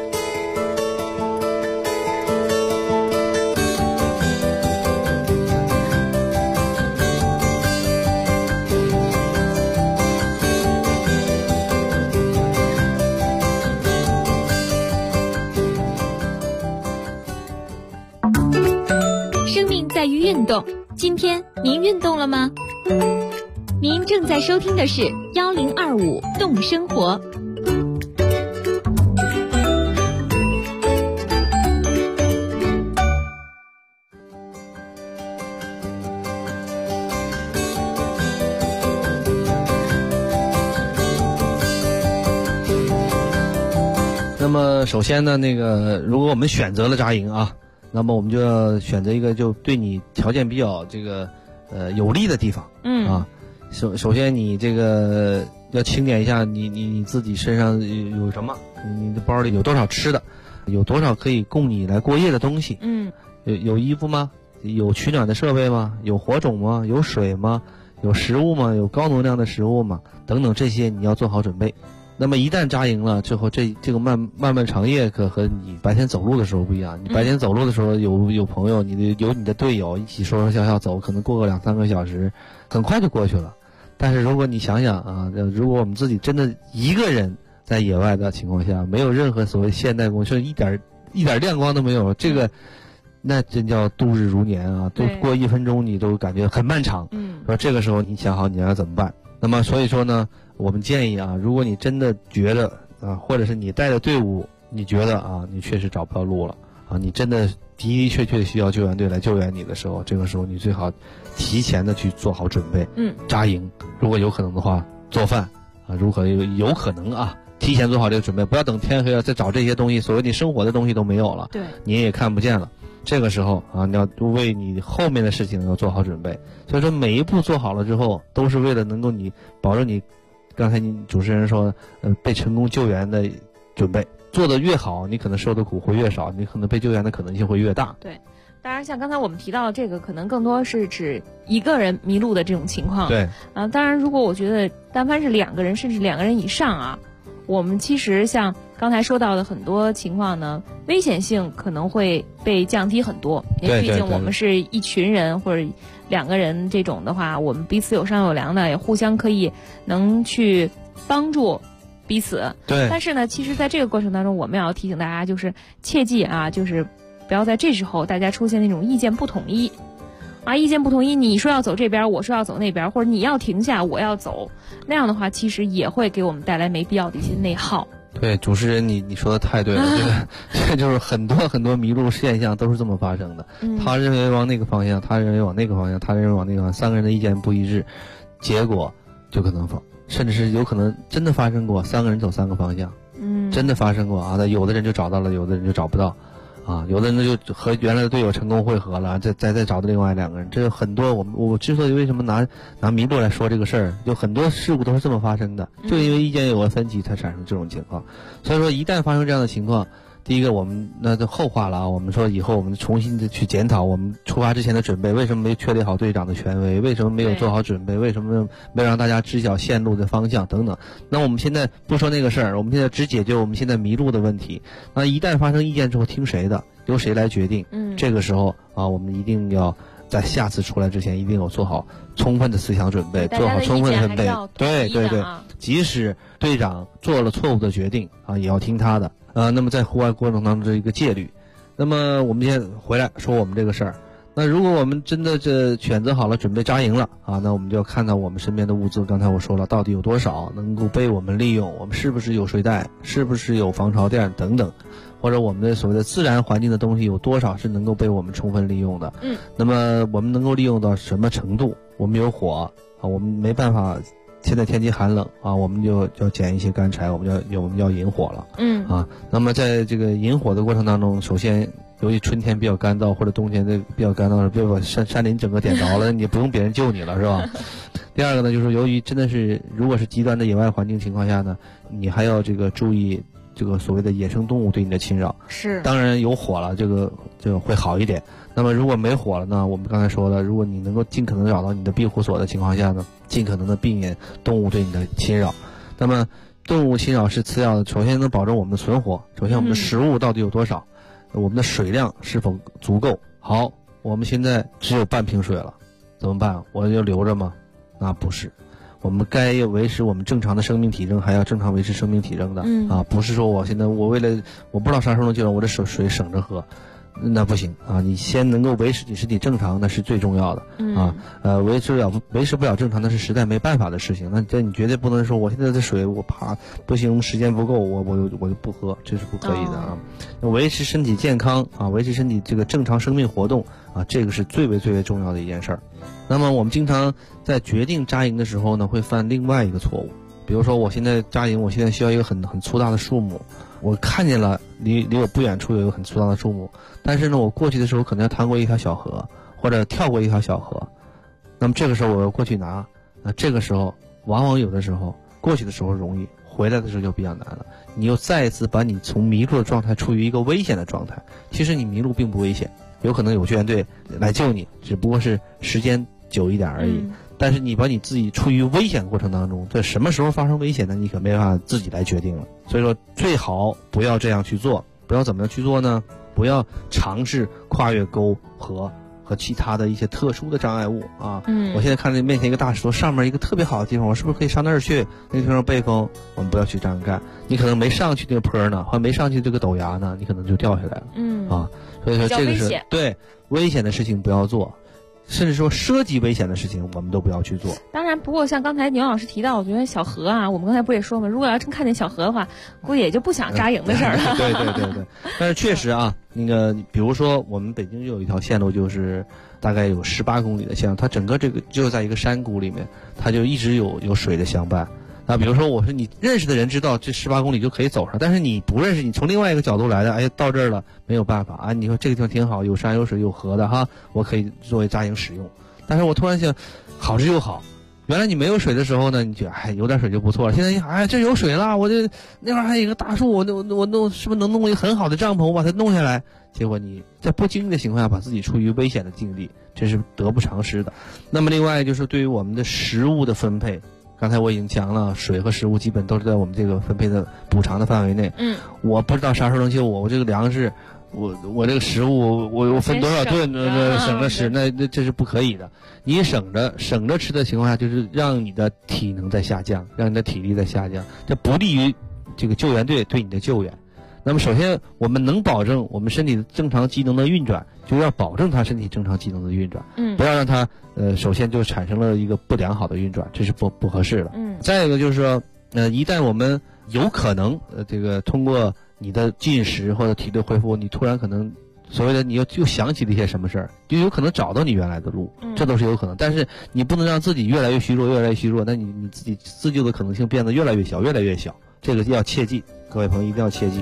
生命在于运动，今天您运动了吗？您正在收听的是1025动生活。 那么首先呢，如果我们选择了扎营啊，那么我们就要选择一个就对你条件比较有利的地方。首先你这个要清点一下你自己身上有什么，你的包里有多少吃的，有多少可以供你来过夜的东西。有衣服吗？有取暖的设备吗？有火种吗？有水吗？有食物吗？有高能量的食物吗？等等，这些你要做好准备。那么一旦扎营了之后，这个漫漫长夜可和你白天走路的时候不一样。你白天走路的时候有朋友，有你的队友一起说说笑笑走，可能过个2-3个小时，很快就过去了。但是如果你想想啊，如果我们自己真的一个人在野外的情况下，没有任何所谓现代工具，一点亮光都没有，这个那真叫度日如年啊！都过1分钟你都感觉很漫长。说这个时候你想好你要怎么办？那么所以说呢，我们建议啊，如果你真的觉得啊，或者是你带的队伍，你觉得啊，你确实找不到路了啊，你真的的的确确需要救援队来救援你的时候，这个时候你最好提前的去做好准备。扎营，如果有可能的话，做饭啊，如果有可能啊，提前做好这个准备，不要等天黑了再找这些东西，所谓你生活的东西都没有了，对，你也看不见了。这个时候啊，你要为你后面的事情要做好准备。所以说每一步做好了之后，都是为了能够你保证你刚才你主持人说被成功救援的准备。做得越好，你可能受的苦会越少，你可能被救援的可能性会越大。 对，当然像刚才我们提到的这个，可能更多是指一个人迷路的这种情况。 对， 当然如果我觉得单凡是2个人甚至2个人以上啊，我们其实像刚才说到的很多情况呢，危险性可能会被降低很多。因为毕竟我们是一群人或者2个人这种的话，我们彼此有商有量的，也互相可以能去帮助彼此。 对。 但是呢，其实在这个过程当中，我们要提醒大家，就是切记啊，就是不要在这时候大家出现那种意见不统一。意见不统一，你说要走这边，我说要走那边，或者你要停下，我要走，那样的话其实也会给我们带来没必要的一些内耗。 对，主持人你说的太对了，这就是很多迷路现象都是这么发生的。他认为往那个方向，他认为往那个方向，他认为往那个方向，3个人的意见不一致，结果就可能甚至是有可能真的发生过3个人走3个方向。真的发生过啊，有的人就找到了，有的人就找不到。有的人就和原来的队友成功汇合了，再找到另外2个人，这有很多。我之所以为什么拿迷路来说这个事儿，有很多事故都是这么发生的，就因为意见有了分歧才产生这种情况。所以说一旦发生这样的情况，第一个我们那就后话了啊，我们说以后我们重新的去检讨我们出发之前的准备，为什么没确立好队长的权威，为什么没有做好准备，为什么没有让大家知晓线路的方向等等。那我们现在不说那个事儿，我们现在只解决我们现在迷路的问题。那一旦发生意见之后，听谁的，由谁来决定。这个时候啊，我们一定要在下次出来之前一定有做好充分的思想准备，做好充分的准备。对，即使队长做了错误的决定啊，也要听他的。那么在户外过程当中这一个戒律。那么我们先回来说我们这个事儿。那如果我们真的选择好了准备扎营了啊，那我们就要看到我们身边的物资，刚才我说了到底有多少能够被我们利用，我们是不是有睡袋，是不是有防潮垫等等，或者我们的所谓的自然环境的东西有多少是能够被我们充分利用的。那么我们能够利用到什么程度？我们有火啊，我们没办法，现在天气寒冷啊，我们就要捡一些干柴，我们要引火了。那么在这个引火的过程当中，首先由于春天比较干燥，或者冬天比较干燥，别把山林整个点着了，你不用别人救你了，是吧？第二个呢，就是由于真的是如果是极端的野外环境情况下呢，你还要注意这个所谓的野生动物对你的侵扰。是，当然有火了，这个会好一点。那么如果没火了呢，我们刚才说了，如果你能够尽可能找到你的庇护所的情况下呢，尽可能的避免动物对你的侵扰。那么动物侵扰是次要的，首先能保证我们的存活，首先我们的食物到底有多少，我们的水量是否足够。好，我们现在只有半瓶水了，怎么办？我就留着吗？那不是，我们该维持我们正常的生命体征，还要正常维持生命体征的。不是说我现在为了我不知道啥时候能救了，我这水省着喝，那不行啊！你先能够维持你身体正常，那是最重要的维持不了正常，那是实在没办法的事情。那你绝对不能说我现在的水我怕不行，时间不够，我就不喝，这是不可以的啊！维持身体健康啊，维持身体这个正常生命活动啊，这个是最为重要的一件事儿。那么我们经常在决定扎营的时候呢，会犯另外一个错误， 比如说我现在扎营，我现在需要一个很粗大的树木，我看见了离我不远处有一个很粗大的树木，但是呢，我过去的时候可能要趟过一条小河，或者跳过一条小河，那么这个时候我要过去拿，那这个时候往往有的时候过去的时候容易，回来的时候就比较难了。你又再一次把你从迷路的状态处于一个危险的状态，其实你迷路并不危险，有可能有救援队来救你，只不过是时间久一点而已。但是你把你自己处于危险过程当中，这什么时候发生危险呢？你可没办法自己来决定了。所以说最好不要这样去做。不要怎么样去做呢？不要尝试跨越沟河和其他的一些特殊的障碍物啊。我现在看这面前一个大石头，上面一个特别好的地方，我是不是可以上那儿去？那个地方背风，我们不要去这样干。你可能没上去那个坡呢，或没上去这个陡崖呢，你可能就掉下来了。所以说这个是对危险的事情不要做。甚至说涉及危险的事情我们都不要去做。 当然，不过像刚才牛老师提到，我觉得小河啊，我们刚才不也说嘛，如果要真看见小河的话，估计也就不想扎营的事儿了。 对。但是确实啊，那个比如说我们北京就有一条线路，就是大概有18公里的线路，它整个这个就在一个山谷里面，它就一直有水的相伴。那比如说我说你认识的人知道这18公里就可以走上，但是你不认识，你从另外一个角度来的，哎，到这儿了没有办法啊，你说这个地方挺好，有山有水有河的哈，我可以作为扎营使用。但是我突然想，好之又好，原来你没有水的时候呢，你觉得哎有点水就不错了，现在哎这有水了，我这那块还有一个大树，我弄是不是能弄一个很好的帐篷，我把它弄下来，结果你在不经意的情况下把自己处于危险的境地，这是得不偿失的。那么另外就是对于我们的食物的分配，刚才我已经讲了，水和食物基本都是在我们这个分配的补偿的范围内。我不知道啥时候能救我这个粮食，我这个食物我分多少顿，省着吃，那这是不可以的。你省着吃的情况下，就是让你的体能在下降，让你的体力在下降，这不利于这个救援队对你的救援。那么首先我们能保证我们身体的正常机能的运转，就要保证他身体正常机能的运转，不要让他首先就产生了一个不良好的运转，这是不合适的。再一个就是说一旦我们有可能这个通过你的进食或者体力恢复，你突然可能所谓的你又想起了一些什么事儿，就有可能找到你原来的路，这都是有可能。但是你不能让自己越来越虚弱，那你自己自救的可能性变得越来越小，这个要切记，各位朋友一定要切记。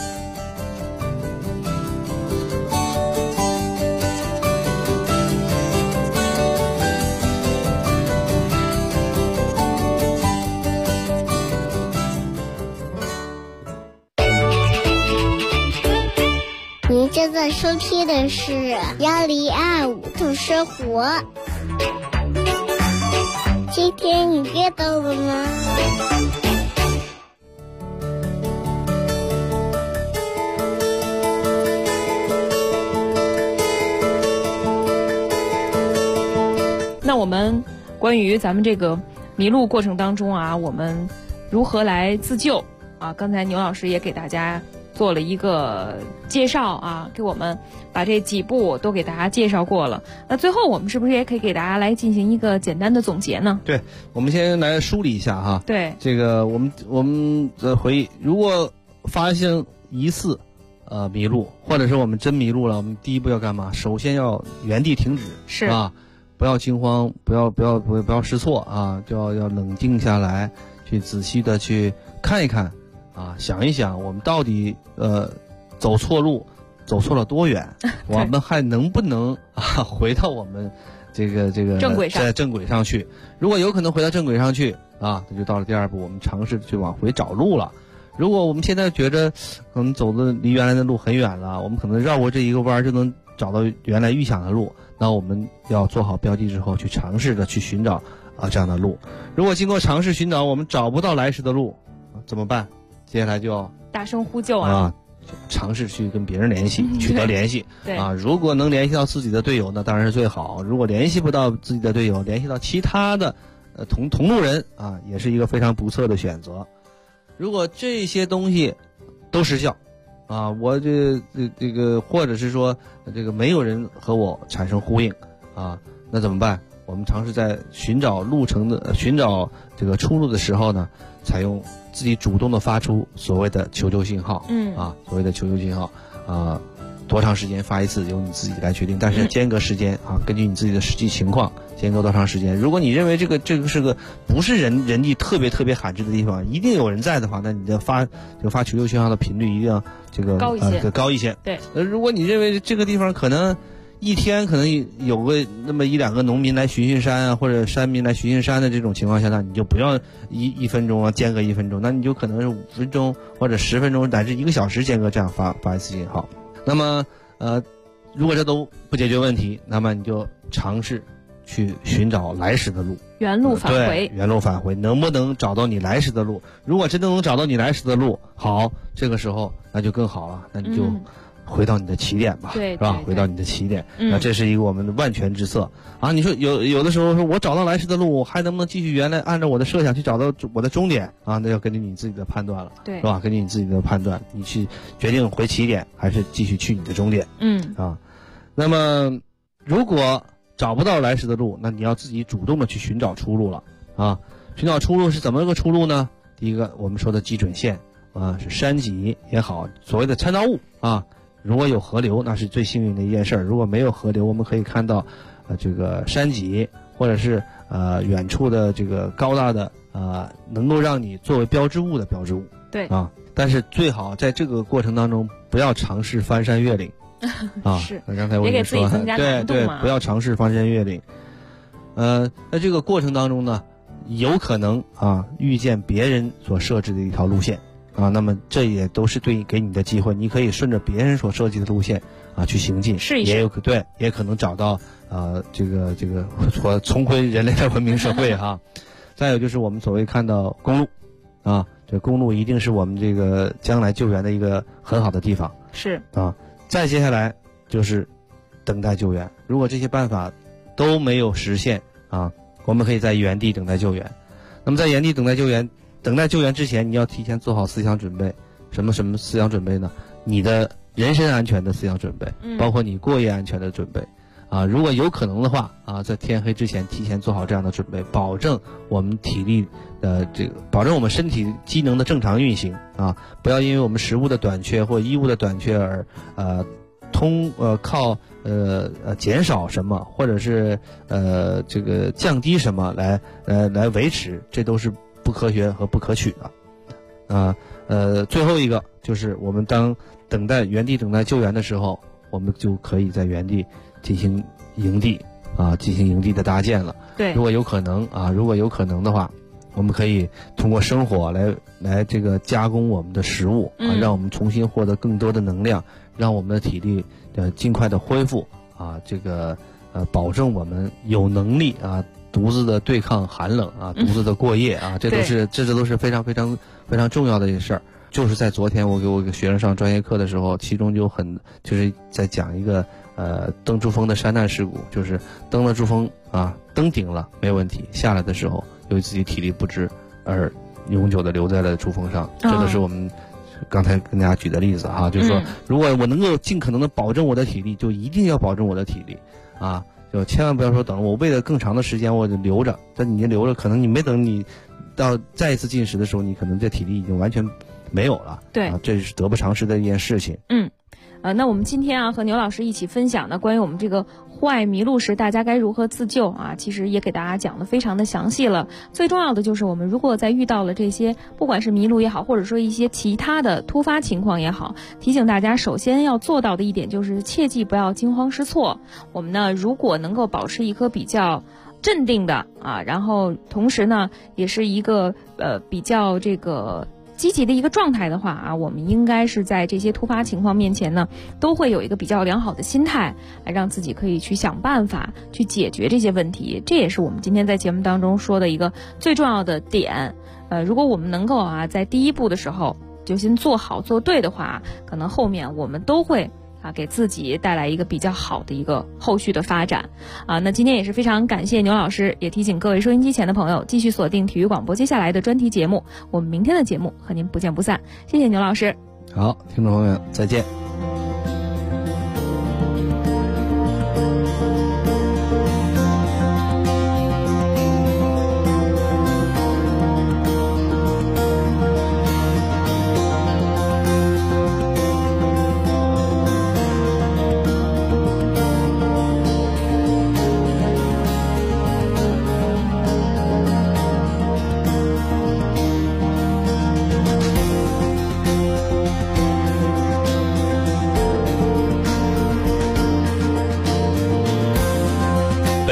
您正在收听的是1025度生活。今天你阅到了吗？ 那我们关于咱们这个迷路过程当中啊，我们如何来自救啊？刚才牛老师也给大家做了一个介绍啊，给我们把这几步都给大家介绍过了。那最后我们是不是也可以给大家来进行一个简单的总结呢？ 对，我们先来梳理一下哈。 对， 这个我们的回忆，如果发现疑似迷路，或者是我们真迷路了，我们第一步要干嘛？首先要原地停止， 是啊，不要惊慌，不要失措啊，就要冷静下来，去仔细的去看一看。啊，想一想，我们到底走错路，走错了多远？我们还能不能回到我们这个正轨上， 在正轨上去？如果有可能回到正轨上去啊，那就到了第二步，我们尝试去往回找路了。如果我们现在觉得可能走的离原来的路很远了，我们可能绕过这一个弯就能找到原来预想的路，那我们要做好标记之后，去尝试的去寻找这样的路。如果经过尝试寻找，我们找不到来时的路，怎么办？接下来就要大声呼救啊！ 尝试去跟别人联系，取得联系。 对啊，如果能联系到自己的队友，那当然是最好。如果联系不到自己的队友，联系到其他的同路人啊，也是一个非常不错的选择。如果这些东西都失效啊，我这个或者是说这个没有人和我产生呼应啊，那怎么办？我们尝试在寻找这个出路的时候呢，采用自己主动的发出所谓的求救信号，所谓的求救信号多长时间发一次由你自己来决定，但是间隔时间啊，根据你自己的实际情况， 间隔多长时间。如果你认为这个是个不是人迹特别罕至的地方，一定有人在的话，那你的发求救信号的频率一定要高一些。 对。 如果你认为这个地方可能一天可能有个那么1-2个农民来巡山啊，或者山民来巡山的这种情况下，那你就不要一分钟啊，间隔1分钟，那你就可能是5分钟或者10分钟乃至1个小时间隔这样发一次信号。那么如果这都不解决问题，那么你就尝试去寻找来时的路， 原路返回。 原路返回，能不能找到你来时的路？如果真的能找到你来时的路，好，这个时候那就更好了，那你就回到你的起点吧， 对， 是吧？回到你的起点，那这是一个我们的万全之策啊！你说有的时候说我找到来时的路，我还能不能继续原来按照我的设想去找到我的终点啊？那要根据你自己的判断了， 对， 是吧？根据你自己的判断，你去决定回起点还是继续去你的终点，那么如果找不到来时的路，那你要自己主动的去寻找出路了啊！寻找出路是怎么个出路呢？第一个，我们说的基准线啊，是山脊也好，所谓的参照物啊。如果有河流，那是最幸运的一件事儿。如果没有河流，我们可以看到，这个山脊或者是远处的这个高大的能够让你作为标志物的标志物。 对啊，但是最好在这个过程当中不要尝试翻山越岭。啊， 是， 刚才我跟你说，对，不要尝试翻山越岭。在这个过程当中呢，有可能遇见别人所设置的一条路线啊，那么这也都是给你的机会，你可以顺着别人所设计的路线去行进， 试一试， 也可能找到这个重回人类的文明社会哈。再有就是我们所谓看到公路啊，这公路一定是我们这个将来救援的一个很好的地方， 是啊。再接下来就是等待救援，如果这些办法都没有实现啊，我们可以在原地等待救援。那么在原地等待救援之前，你要提前做好思想准备。什么思想准备呢？你的人身安全的思想准备，包括你过夜安全的准备啊。如果有可能的话啊，在天黑之前提前做好这样的准备，保证我们体力的保证我们身体机能的正常运行啊，不要因为我们食物的短缺或衣物的短缺而靠减少什么，或者是这个降低什么来维持，这都是不科学和不可取的最后一个就是我们当原地等待救援的时候，我们就可以在原地进行营地的搭建了。 对， 如果有可能的话，我们可以通过生火来这个加工我们的食物让我们重新获得更多的能量，让我们的体力尽快的恢复这个保证我们有能力独自的对抗寒冷独自的过夜这都是非常非常非常重要的一件事儿。就是在昨天我给我一个学生上专业课的时候，其中就是在讲一个登珠峰的山难事故，就是登了珠峰登顶了没问题，下来的时候由于自己体力不支而永久的留在了珠峰上。这都是我们刚才跟大家举的例子就是说如果我能够尽可能的保证我的体力，就一定要保证我的体力就千万不要说等我为了更长的时间我就留着，但你留着可能你没等你到再一次进食的时候，你可能这体力已经完全没有了。 对这是得不偿失的一件事情。 那我们今天和牛老师一起分享的关于我们这个户外迷路时大家该如何自救其实也给大家讲的非常的详细了。最重要的就是我们如果在遇到了这些不管是迷路也好，或者说一些其他的突发情况也好，提醒大家首先要做到的一点就是切记不要惊慌失措。我们呢如果能够保持一颗比较镇定的然后同时呢也是一个比较这个积极的一个状态的话我们应该是在这些突发情况面前呢，都会有一个比较良好的心态，让自己可以去想办法去解决这些问题。这也是我们今天在节目当中说的一个最重要的点。如果我们能够在第一步的时候就先做好做对的话，可能后面我们都会给自己带来一个比较好的一个后续的发展那今天也是非常感谢牛老师，也提醒各位收音机前的朋友继续锁定体育广播接下来的专题节目，我们明天的节目和您不见不散。谢谢牛老师。 好，听众朋友们再见。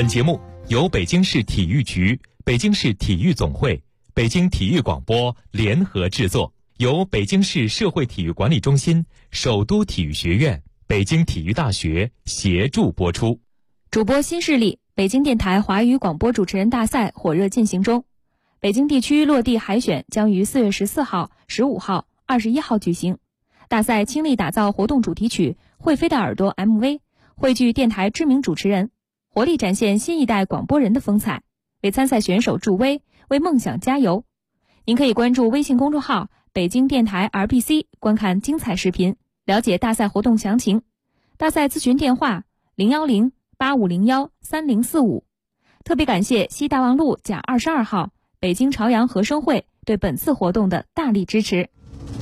本节目由北京市体育局、北京市体育总会、北京体育广播联合制作，由北京市社会体育管理中心、首都体育学院、北京体育大学协助播出。 主播新势力，北京电台华语广播主持人大赛火热进行中。北京地区落地海选将于4月14号、15号、21号举行。大赛倾力打造活动主题曲《会飞的耳朵》MV， 汇聚电台知名主持人，活力展现新一代广播人的风采，为参赛选手助威，为梦想加油。您可以关注微信公众号北京电台 RBC 观看精彩视频，了解大赛活动详情。大赛咨询电话010-8501-3045。特别感谢西大望路甲22号北京朝阳和声会对本次活动的大力支持。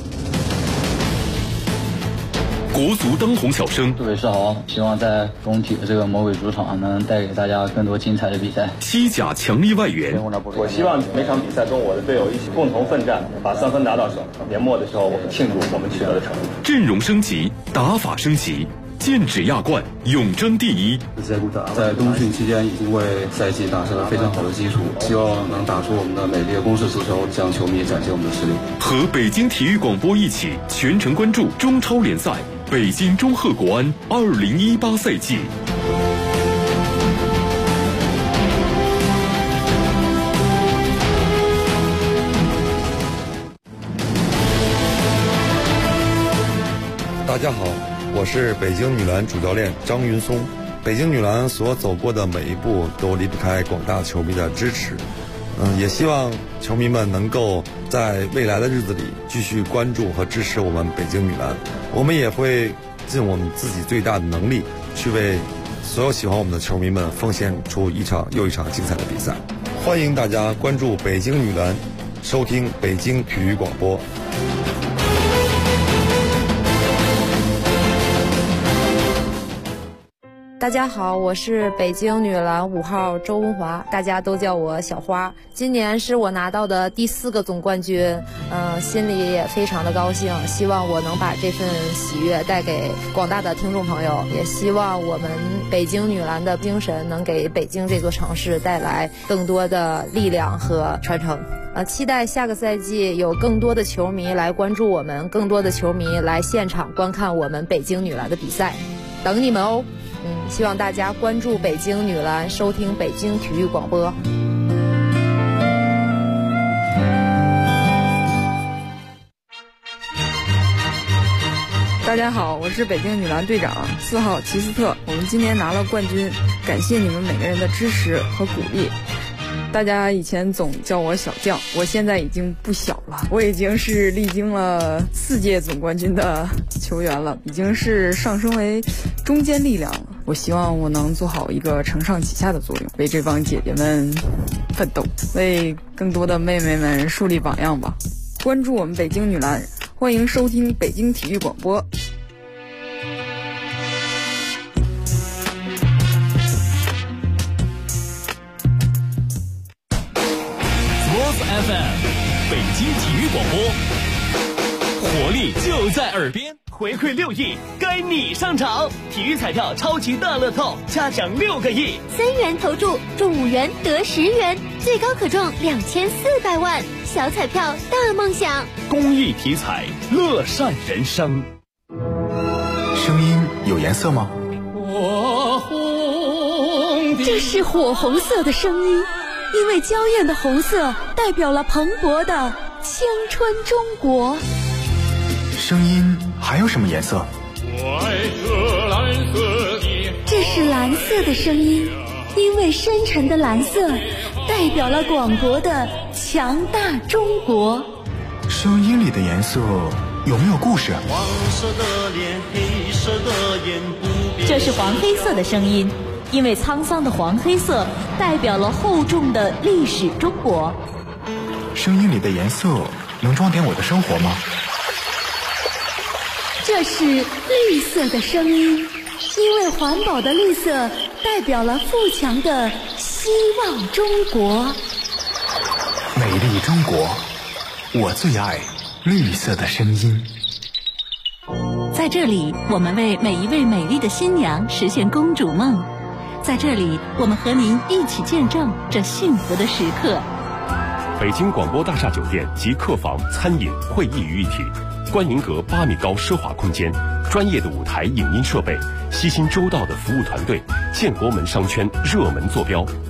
国足当红小生， 杜伟是好，希望在中体的这个魔鬼主场能带给大家更多精彩的比赛。 西甲强力外援， 我希望每场比赛中我的队友一起共同奋战，把3分拿到手。年末的时候，我们庆祝我们取得的成绩。 阵容升级，打法升级，剑指亚冠，永争第一。 在冬训期间已经为赛季打下了非常好的基础，希望能打出我们的美丽的攻势足球，向球迷展现我们的实力。 和北京体育广播一起全程关注中超联赛北京中赫国安2018赛季。 大家好，我是北京女篮主教练张云松。北京女篮所走过的每一步都离不开广大球迷的支持。也希望球迷们能够在未来的日子里继续关注和支持我们北京女篮。我们也会尽我们自己最大的能力，去为所有喜欢我们的球迷们奉献出一场又一场精彩的比赛。欢迎大家关注北京女篮，收听北京体育广播。 大家好，我是北京女篮5号周文华，大家都叫我小花。今年是我拿到的第4个总冠军，心里也非常的高兴，希望我能把这份喜悦带给广大的听众朋友，也希望我们北京女篮的精神能给北京这座城市带来更多的力量和传承。期待下个赛季有更多的球迷来关注我们，更多的球迷来现场观看我们北京女篮的比赛，等你们哦。希望大家关注北京女篮，收听北京体育广播。 大家好，我是北京女篮队长4号齐斯特。我们今年拿了冠军，感谢你们每个人的支持和鼓励。大家以前总叫我小将，我现在已经不小了，我已经是历经了4届总冠军的球员了，已经是上升为中坚力量了。我希望我能做好一个承上启下的作用，为这帮姐姐们奋斗，为更多的妹妹们树立榜样吧。关注我们北京女篮，欢迎收听北京体育广播。 FM 北京体育广播，活力就在耳边。 回馈6亿，该你上场！体育彩票超级大乐透，嘉奖6个亿 ，3元投注中5元得10元，最高可中2400万，小彩票大梦想。 公益体彩，乐善人生。 声音有颜色吗？ 这是火红色的声音，因为娇艳的红色代表了蓬勃的青春中国。 声音还有什么颜色？ 这是蓝色的声音，因为深沉的蓝色代表了广博的强大中国。 声音里的颜色有没有故事？ 黄色的脸，黑色的眼，不变。 这是黄黑色的声音，因为沧桑的黄黑色代表了厚重的历史中国。 声音里的颜色能装点我的生活吗？ 这是绿色的声音，因为环保的绿色代表了富强的希望中国。 美丽中国，我最爱绿色的声音。 在这里，我们为每一位美丽的新娘实现公主梦。 在这里，我们和您一起见证这幸福的时刻。 北京广播大厦酒店集客房、餐饮、会议于一体，观云阁8米高奢华空间，专业的舞台影音设备，悉心周到的服务团队，建国门商圈热门坐标。